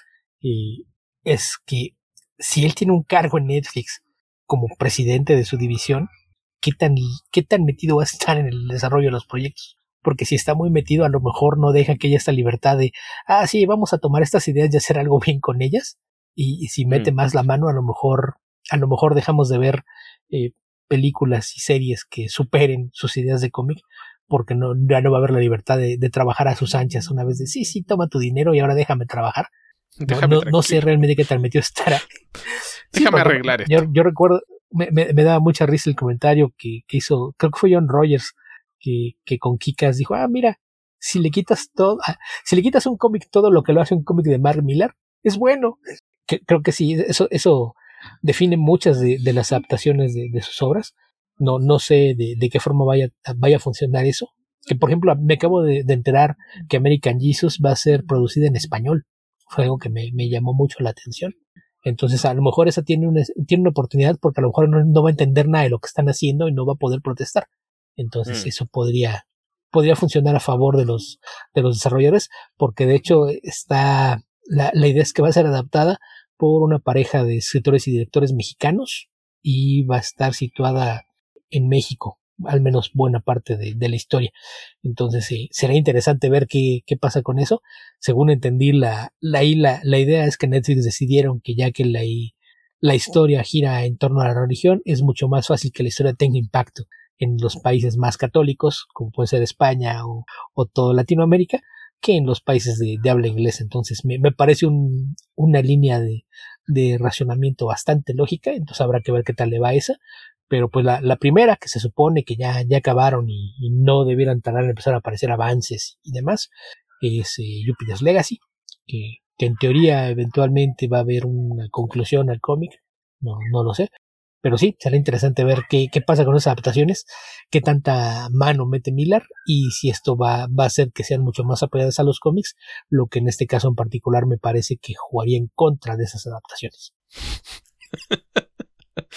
Y es que si él tiene un cargo en Netflix como presidente de su división, ¿qué tan, qué tan metido va a estar en el desarrollo de los proyectos? Porque si está muy metido, a lo mejor no deja que haya esta libertad de, ah, sí, vamos a tomar estas ideas y hacer algo bien con ellas. Y, y si mete mm. más la mano, a lo mejor, a lo mejor dejamos de ver eh, películas y series que superen sus ideas de cómic, porque no, ya no va a haber la libertad de, de trabajar a sus anchas una vez de, sí, sí, toma tu dinero y ahora déjame trabajar. Déjame no, no, no sé realmente qué tan metido estará. Déjame sí, arreglar yo, esto. Yo recuerdo, me, me, me daba mucha risa el comentario que, que hizo, creo que fue John Rogers, Que, que con Kikas dijo, ah, mira, si le quitas todo, ah, si le quitas un cómic todo lo que lo hace un cómic de Mark Millar, es bueno. Que, creo que sí, eso, eso define muchas de, de las adaptaciones de, de sus obras. No, no sé de, de qué forma vaya, vaya a funcionar eso. Que por ejemplo, me acabo de, de enterar que American Jesus va a ser producida en español. Fue algo que me, me llamó mucho la atención. Entonces, a lo mejor esa tiene una, tiene una oportunidad porque a lo mejor no, no va a entender nada de lo que están haciendo y no va a poder protestar. Entonces mm. eso podría, podría funcionar a favor de los, de los desarrolladores, porque de hecho está, la, la idea es que va a ser adaptada por una pareja de escritores y directores mexicanos y va a estar situada en México, al menos buena parte de, de la historia. Entonces sí, será interesante ver qué, qué pasa con eso. Según entendí, la, la, la, la idea es que Netflix decidieron que ya que la, la historia gira en torno a la religión, es mucho más fácil que la historia tenga impacto en los países más católicos, como puede ser España o, o toda Latinoamérica, que en los países de, de habla inglesa. Entonces me, me parece un, una línea de, de racionamiento bastante lógica, entonces habrá que ver qué tal le va esa. Pero pues la, la primera, que se supone que ya, ya acabaron y, y no debieran tardar en empezar a aparecer avances y demás, es eh, Jupiter's Legacy, que, que en teoría eventualmente va a haber una conclusión al cómic, no, no lo sé. Pero sí, será interesante ver qué, qué pasa con esas adaptaciones, qué tanta mano mete Miller y si esto va, va a hacer que sean mucho más apoyadas a los cómics, lo que en este caso en particular me parece que jugaría en contra de esas adaptaciones.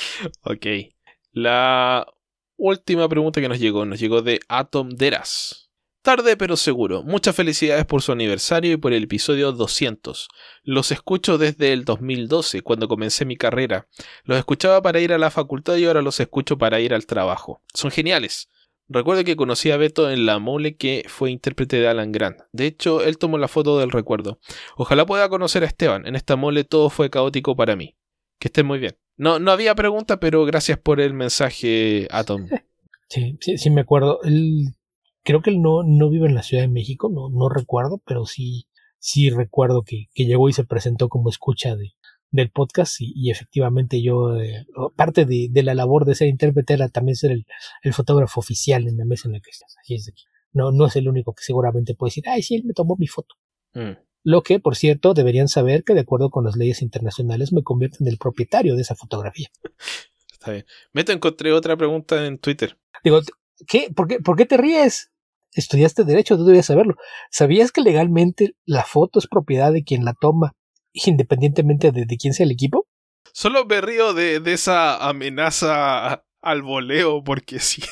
Ok. La última pregunta que nos llegó, nos llegó de Atom Deras. Tarde pero seguro. Muchas felicidades por su aniversario y por el episodio doscientos. Los escucho desde el dos mil doce, cuando comencé mi carrera. Los escuchaba para ir a la facultad y ahora los escucho para ir al trabajo. Son geniales. Recuerdo que conocí a Beto en La Mole, que fue intérprete de Alan Grant. De hecho, él tomó la foto del recuerdo. Ojalá pueda conocer a Esteban. En esta mole todo fue caótico para mí. Que estén muy bien. No, no había pregunta, pero gracias por el mensaje, Atom. Sí, sí, sí me acuerdo. Él, creo que él no, no vive en la Ciudad de México, no, no recuerdo, pero sí, sí recuerdo que, que llegó y se presentó como escucha de, del podcast y, y efectivamente yo, eh, parte de, de la labor de ser intérprete era también ser el, el fotógrafo oficial en la mesa en la que estás. Así es de que no, no es el único que seguramente puede decir, ay, sí, él me tomó mi foto. Mm. Lo que, por cierto, deberían saber que de acuerdo con las leyes internacionales me convierto en el propietario de esa fotografía. Está bien. Meto, encontré otra pregunta en Twitter. Digo, ¿qué? ¿Por qué, ¿por qué te ríes? Estudiaste Derecho, tú debías saberlo. ¿Sabías que legalmente la foto es propiedad de quien la toma, independientemente de, de quién sea el equipo? Solo me río de, de esa amenaza al voleo, porque sí.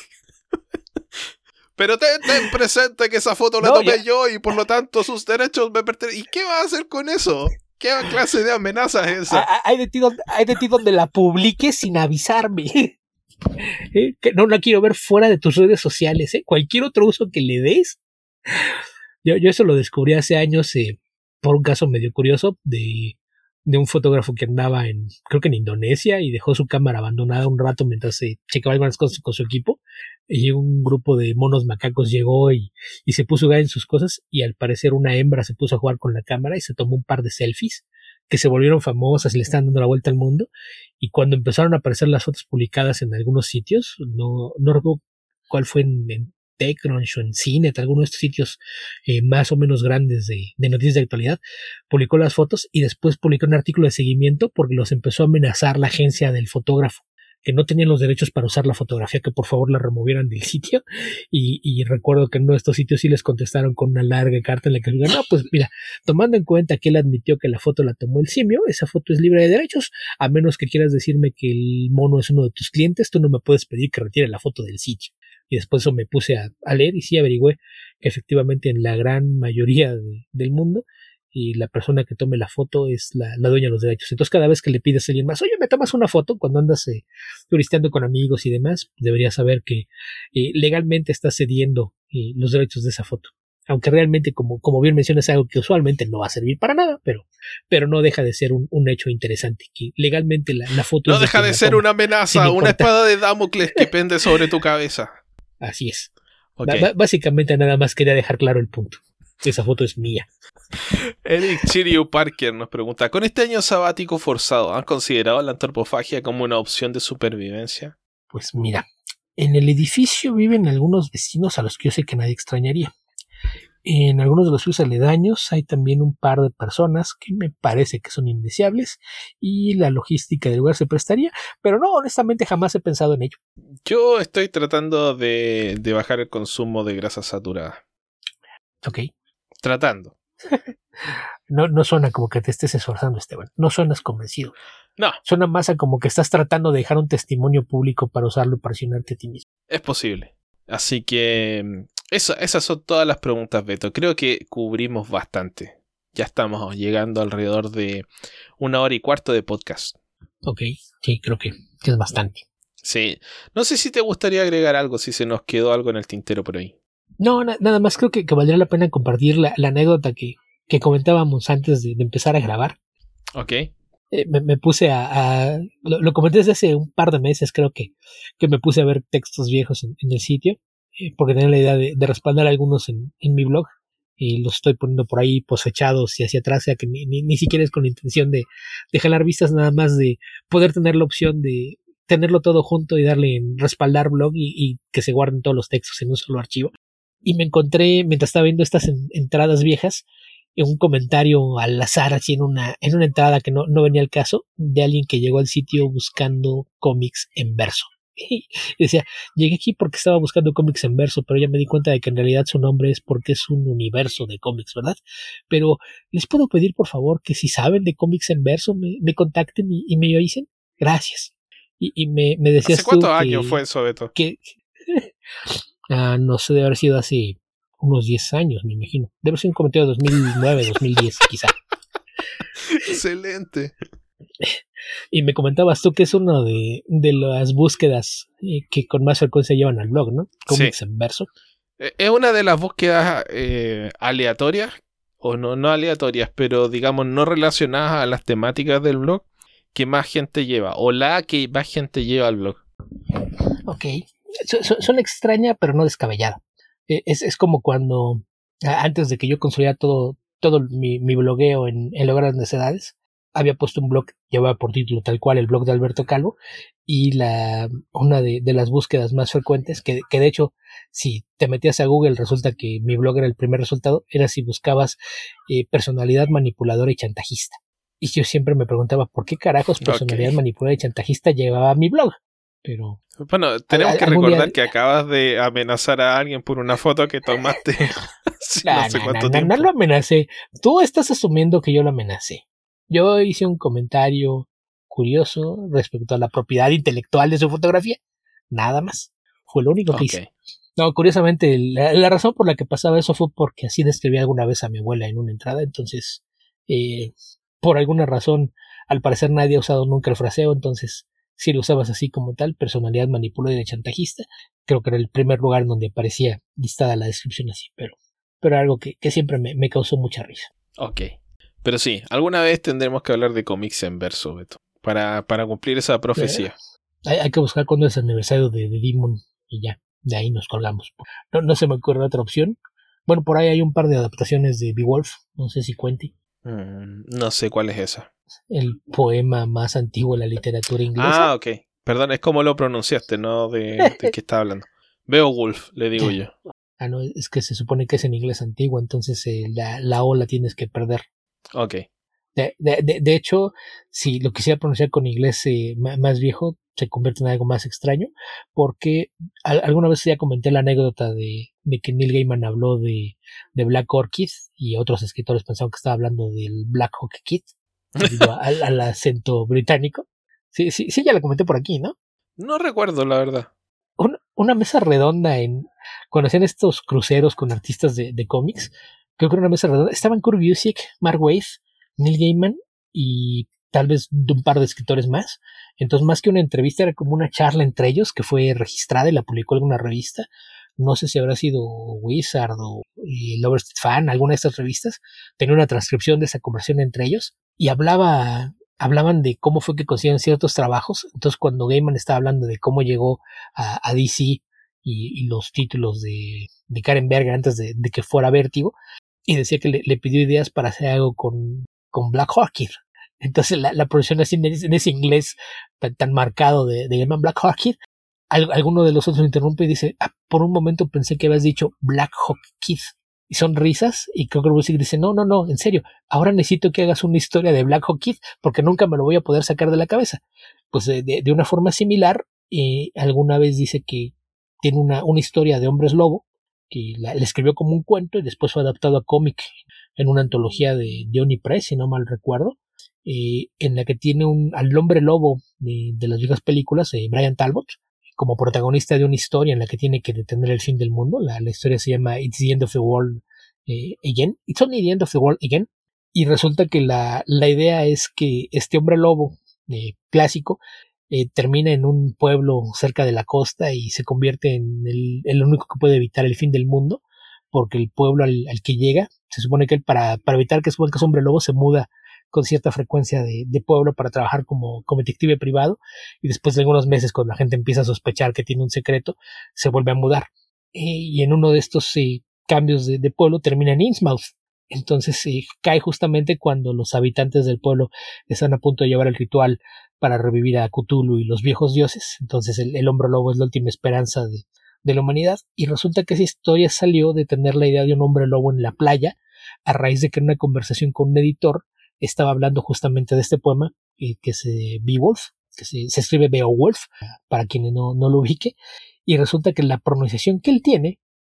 Pero ten, ten presente que esa foto la no, tomé ya. yo y por lo tanto sus derechos me pertenecen. ¿Y qué va a hacer con eso? ¿Qué clase de amenaza es esa? Hay de ti donde, hay de ti donde la publiques sin avisarme. ¿Eh? Que no la quiero ver fuera de tus redes sociales. ¿eh? Cualquier otro uso que le des. Yo, yo eso lo descubrí hace años eh, por un caso medio curioso de, de un fotógrafo que andaba en, creo que en Indonesia, y dejó su cámara abandonada un rato mientras se checaba algunas cosas con su equipo. Y un grupo de monos macacos llegó y, y se puso a jugar en sus cosas, y al parecer una hembra se puso a jugar con la cámara y se tomó un par de selfies que se volvieron famosas y le están dando la vuelta al mundo. Y cuando empezaron a aparecer las fotos publicadas en algunos sitios, no, no recuerdo cuál fue, en, en TechCrunch o en Cinet, alguno de estos sitios eh, más o menos grandes de, de noticias de actualidad, publicó las fotos y después publicó un artículo de seguimiento porque los empezó a amenazar la agencia del fotógrafo, que no tenían los derechos para usar la fotografía, que por favor la removieran del sitio. Y, y recuerdo que en uno de estos sitios sí les contestaron con una larga carta en la que dijeron, no, pues mira, tomando en cuenta que él admitió que la foto la tomó el simio, esa foto es libre de derechos, a menos que quieras decirme que el mono es uno de tus clientes, tú no me puedes pedir que retire la foto del sitio. Y después eso me puse a, a leer y sí averigüé que efectivamente en la gran mayoría de, del mundo, y la persona que tome la foto es la, la dueña de los derechos. Entonces cada vez que le pides a alguien más, oye, me tomas una foto cuando andas eh, turisteando con amigos y demás, deberías saber que eh, legalmente estás cediendo eh, los derechos de esa foto. Aunque realmente, como, como bien mencionas, es algo que usualmente no va a servir para nada, pero, pero no deja de ser un, un hecho interesante, que legalmente la, la foto... No es deja de, de ser una amenaza, una espada de Damocles que pende sobre tu cabeza. Así es. Okay. B- básicamente nada más quería dejar claro el punto. Esa foto es mía. Eric Chiryu Parker nos pregunta, ¿con este año sabático forzado han considerado la antropofagia como una opción de supervivencia? Pues mira, en el edificio viven algunos vecinos a los que yo sé que nadie extrañaría. En algunos de los suyos aledaños hay también un par de personas que me parece que son indeseables y la logística del lugar se prestaría, pero no, honestamente jamás he pensado en ello. Yo estoy tratando de, de bajar el consumo de grasa saturada. Ok. Tratando. No, no suena como que te estés esforzando, Esteban. No suenas convencido. No. Suena más a como que estás tratando de dejar un testimonio público para usarlo y para presionarte a ti mismo. Es posible. Así que eso, esas son todas las preguntas, Beto. Creo que cubrimos bastante. Ya estamos llegando alrededor de una hora y cuarto de podcast. Ok, sí, creo que es bastante. Sí. No sé si te gustaría agregar algo, si se nos quedó algo en el tintero por ahí. No, na- nada más creo que, que valdría la pena compartir la, la anécdota que, que comentábamos antes de, de empezar a grabar. Ok. Eh, me, me puse a... a lo, lo comenté desde hace un par de meses, creo que, que me puse a ver textos viejos en, en el sitio, eh, porque tenía la idea de, de respaldar algunos en, en mi blog, y los estoy poniendo por ahí posechados y hacia atrás, o sea que ni, ni, ni siquiera es con la intención de, de jalar vistas, nada más de poder tener la opción de tenerlo todo junto y darle en respaldar blog y, y que se guarden todos los textos en un solo archivo. Y me encontré, mientras estaba viendo estas en, entradas viejas, en un comentario al azar, así en una, en una entrada que no, no venía al caso, de alguien que llegó al sitio buscando cómics en verso. Y decía, llegué aquí porque estaba buscando cómics en verso, pero ya me di cuenta de que en realidad su nombre es porque es un universo de cómics, ¿verdad? Pero les puedo pedir, por favor, que si saben de cómics en verso, me, me contacten y, y me avisen. Gracias. Y, y me, me decías ¿Hace cuántos tú años que, fue eso, Beto? que ah, no sé, debe haber sido hace unos diez años, me imagino. Debe ser un comentario de dos mil nueve, dos mil diez, quizá. Excelente. Y me comentabas tú que es una de, de las búsquedas eh, que con más frecuencia llevan al blog, ¿no? Comics Sí. en verso. Es una de las búsquedas eh, aleatorias, o no, no aleatorias, pero digamos no relacionadas a las temáticas del blog, que más gente lleva, o la que más gente lleva al blog. Ok. Su- su- Suena extraña, pero no descabellada. Eh, Es, es como cuando, a- antes de que yo construyera todo, todo mi, mi blogueo en, en Lograr Necedades, había puesto un blog, llevaba por título tal cual el blog de Alberto Calvo, y la, una de, de las búsquedas más frecuentes, que, que de hecho, si te metías a Google, resulta que mi blog era el primer resultado, era si buscabas eh, personalidad manipuladora y chantajista. Y yo siempre me preguntaba, ¿por qué carajos personalidad Ok. manipuladora y chantajista llevaba a mi blog? Pero Bueno, al- tenemos al- que algún recordar día... que acabas de amenazar a alguien por una foto que tomaste hace no No, sé no, no, cuánto no, no tiempo. lo amenacé. Tú estás asumiendo que yo lo amenacé. Yo hice un comentario curioso respecto a la propiedad intelectual de su fotografía. Nada más. Fue lo único que Ok. hice. No, curiosamente, la, la razón por la que pasaba eso fue porque así describí alguna vez a mi abuela en una entrada. Entonces, eh, por alguna razón, al parecer nadie ha usado nunca el fraseo. Entonces, si lo usabas así como tal, personalidad manipuladora y chantajista, creo que era el primer lugar en donde aparecía listada la descripción así. Pero, pero algo que, que siempre me, me causó mucha risa. Ok. Pero sí, alguna vez tendremos que hablar de cómics en verso, Beto, para, para cumplir esa Eh, profecía. hay, hay que buscar cuándo es el aniversario de, de Demon y ya, de ahí nos colgamos. No, no se me ocurre otra opción. Bueno, por ahí hay un par de adaptaciones de Beowulf, no sé si cuente. Mm, no sé cuál es esa. El poema más antiguo de la literatura inglesa. Ah, ok. Perdón, es como lo pronunciaste, no de, de qué estaba hablando. Beowulf, le digo yo. Ah, no, es que se supone que es en inglés antiguo, entonces eh, la, la O la tienes que perder. Ok. De, de, de, de hecho, si lo quisiera pronunciar con inglés eh, ma- más viejo, se convierte en algo más extraño, porque al- alguna vez ya comenté la anécdota de, de que Neil Gaiman habló de, de Black Orchid y otros escritores pensaron que estaba hablando del Black Hawk Kid, debido a- al, al acento británico. Sí, sí, sí, ya la comenté por aquí, ¿no? No recuerdo, la verdad. Una, una mesa redonda en cuando hacían estos cruceros con artistas de, de cómics, creo que era una mesa redonda, estaban Kurt Busiek, Mark Waid, Neil Gaiman y tal vez de un par de escritores más. Entonces, más que una entrevista, era como una charla entre ellos que fue registrada y la publicó alguna revista. No sé si habrá sido Wizard o Lover Street Fan, alguna de estas revistas. Tenía una transcripción de esa conversación entre ellos y hablaba, hablaban de cómo fue que consiguieron ciertos trabajos. Entonces, cuando Gaiman estaba hablando de cómo llegó a, a D C y, y los títulos de, de Karen Berger antes de, de que fuera Vértigo, y decía que le, le pidió ideas para hacer algo con, con Black Orchid. Entonces la, la producción así en ese, en ese inglés tan, tan marcado de, de llaman Black Orchid, al, alguno de los otros interrumpe y dice, ah, por un momento pensé que habías dicho Black Hawk Kid. Y son risas, y creo que Bruce dice, no, no, no, en serio, ahora necesito que hagas una historia de Black Hawk Kid, porque nunca me lo voy a poder sacar de la cabeza. Pues de, de, de una forma similar, eh, alguna vez dice que tiene una, una historia de hombres lobo, que la, la escribió como un cuento y después fue adaptado a cómic en una antología de, de Omnipress, si no mal recuerdo, eh, en la que tiene un, al hombre lobo de, de las viejas películas, eh, Brian Talbot, como protagonista de una historia en la que tiene que detener el fin del mundo. La, la historia se llama It's the End of the World eh, Again. It's only the End of the World Again. Y resulta que la, la idea es que este hombre lobo eh, clásico eh, termina en un pueblo cerca de la costa y se convierte en el, el único que puede evitar el fin del mundo, porque el pueblo al, al que llega, se supone que él para, para evitar que es que es hombre lobo se muda con cierta frecuencia de, de pueblo para trabajar como, como detective privado, y después de algunos meses, cuando la gente empieza a sospechar que tiene un secreto, se vuelve a mudar. Y, y en uno de estos eh, cambios de, de pueblo termina en Innsmouth. Entonces eh, cae justamente cuando los habitantes del pueblo están a punto de llevar el ritual para revivir a Cthulhu y los viejos dioses. Entonces el, el hombre lobo es la última esperanza de, de la humanidad, y resulta que esa historia salió de tener la idea de un hombre lobo en la playa a raíz de que en una conversación con un editor estaba hablando justamente de este poema eh, que es eh, Beowulf, que se, se escribe Beowulf para quienes no, no lo ubique, y resulta que la pronunciación que él tiene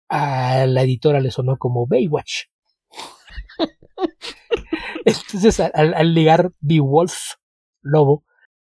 a la editora le sonó como Baywatch. Entonces al, al ligar Beowulf, lobo,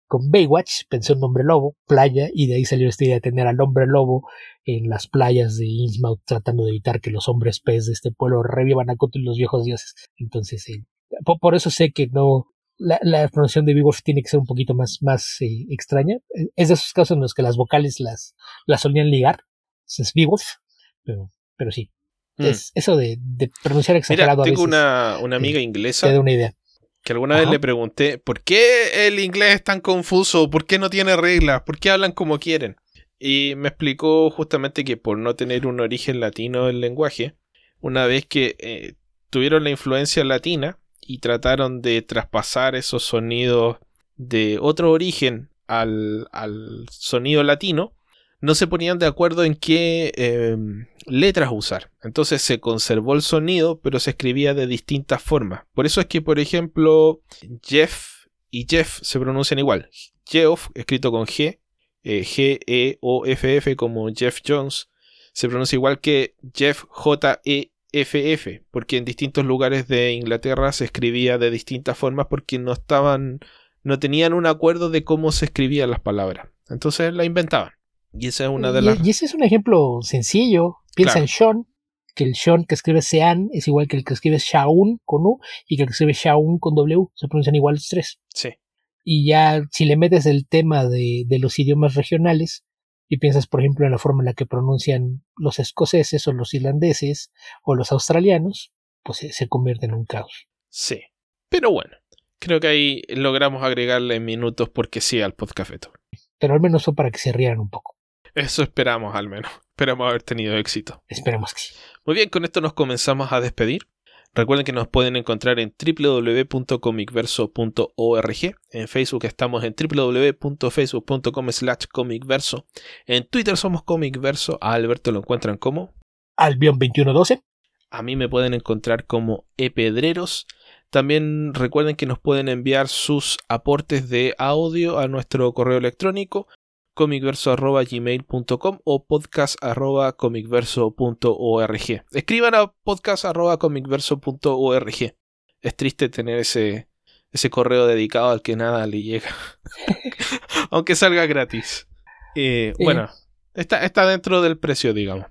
con Baywatch, pensó en Hombre Lobo, playa, y de ahí salió esta idea de tener al Hombre Lobo en las playas de Innsmouth tratando de evitar que los hombres pez de este pueblo revivan a Cthulhu y los viejos dioses. Entonces, eh, por, por eso sé que no... La, la pronunciación de Beowulf tiene que ser un poquito más, más eh, extraña. Es de esos casos en los que las vocales las, las solían ligar. Es Beowulf, pero, pero sí. Mm. Es eso de, de pronunciar exagerado. Mira, tengo a veces, una, una amiga eh, inglesa. Te da una idea. Que alguna Ajá. vez le pregunté, ¿por qué el inglés es tan confuso? ¿Por qué no tiene reglas? ¿Por qué hablan como quieren? Y me explicó justamente que por no tener un origen latino del lenguaje, una vez que eh, tuvieron la influencia latina y trataron de traspasar esos sonidos de otro origen al, al sonido latino, no se ponían de acuerdo en qué eh, letras usar. Entonces se conservó el sonido, pero se escribía de distintas formas. Por eso es que, por ejemplo, Jeff y Jeff se pronuncian igual. Geoff, escrito con G, eh, G E O F F, como Jeff Jones, se pronuncia igual que Jeff, J E F F, porque en distintos lugares de Inglaterra se escribía de distintas formas porque no estaban, no tenían un acuerdo de cómo se escribían las palabras. Entonces la inventaban. Y esa es una de y, las... y ese es un ejemplo sencillo. Piensa claro. en Sean, que el Sean que escribe Sean es igual que el que escribe Shaun con U y que el que escribe Shaun con W. Se pronuncian igual los tres. Sí. Y ya si le metes el tema de, de los idiomas regionales y piensas, por ejemplo, en la forma en la que pronuncian los escoceses o los irlandeses o los australianos, pues se, se convierte en un caos. Sí. Pero bueno, creo que ahí logramos agregarle minutos porque sí al podcafeto. Pero al menos fue para que se rieran un poco. Eso esperamos al menos. Esperamos haber tenido éxito. Esperemos que sí. Muy bien, con esto nos comenzamos a despedir. Recuerden que nos pueden encontrar en doble u doble u doble u punto comicverso punto org. En Facebook estamos en doble u doble u doble u punto facebook punto com slash comicverso. En Twitter somos comicverso. A Alberto lo encuentran como Albion veintiuno doce. A mí me pueden encontrar como epedreros. También recuerden que nos pueden enviar sus aportes de audio a nuestro correo electrónico comicverso arroba gmail punto com o podcast arroba comicverso punto org. Escriban a podcast arroba comicverso punto org. Es triste tener ese, ese correo dedicado al que nada le llega. Aunque salga gratis. Eh, sí. Bueno, está, está dentro del precio, digamos.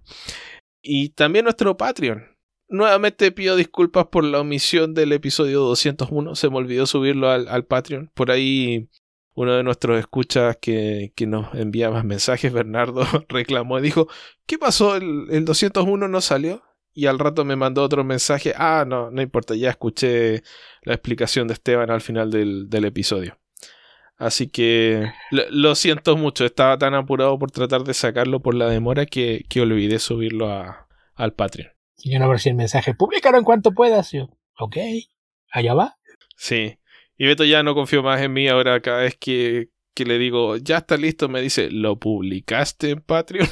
Y también nuestro Patreon. Nuevamente pido disculpas por la omisión del episodio doscientos uno. Se me olvidó subirlo al, al Patreon. Por ahí uno de nuestros escuchas que, que nos envía más mensajes, Bernardo, reclamó y dijo, ¿qué pasó? ¿El, el doscientos uno no salió? Y al rato me mandó otro mensaje. Ah, no, no importa, ya escuché la explicación de Esteban al final del, del episodio. Así que lo, lo siento mucho. Estaba tan apurado por tratar de sacarlo por la demora que, que olvidé subirlo a, al Patreon. Y yo no ver si el mensaje, públicalo en cuanto puedas. Yo, ok, allá va. Sí. Y Beto ya no confío más en mí ahora cada vez que, que le digo, ya está listo, me dice, ¿lo publicaste en Patreon?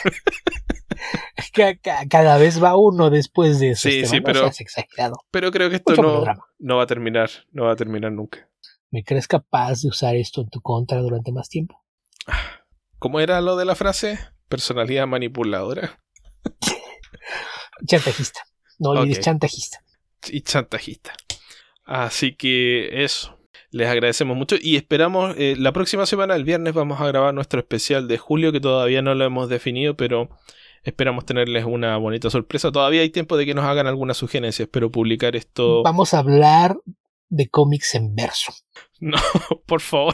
Cada vez va uno después de eso. Sí, sí, pero, no seas exagerado. Pero creo que esto no, no va a terminar, no va a terminar nunca. ¿Me crees capaz de usar esto en tu contra durante más tiempo? ¿Cómo era lo de la frase? ¿Personalidad manipuladora? Chantajista. No olvides, okay. Chantajista. Y chantajista. Así que eso. Les agradecemos mucho y esperamos eh, la próxima semana, el viernes, vamos a grabar nuestro especial de julio, que todavía no lo hemos definido, pero esperamos tenerles una bonita sorpresa. Todavía hay tiempo de que nos hagan algunas sugerencias, espero publicar esto. Vamos a hablar de cómics en verso. No, por favor.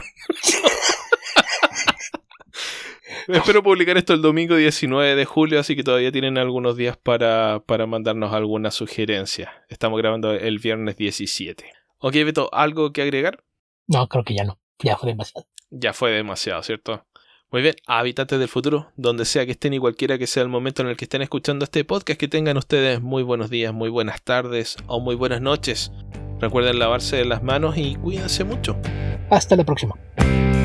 Espero publicar esto el domingo diecinueve de julio, así que todavía tienen algunos días para, para mandarnos alguna sugerencia. Estamos grabando el viernes diecisiete. Ok, Beto, ¿algo que agregar? No, creo que ya no. Ya fue demasiado. Ya fue demasiado, ¿cierto? Muy bien, habitantes del futuro, donde sea que estén y cualquiera que sea el momento en el que estén escuchando este podcast, que tengan ustedes muy buenos días, muy buenas tardes o muy buenas noches. Recuerden lavarse las manos y cuídense mucho. Hasta la próxima.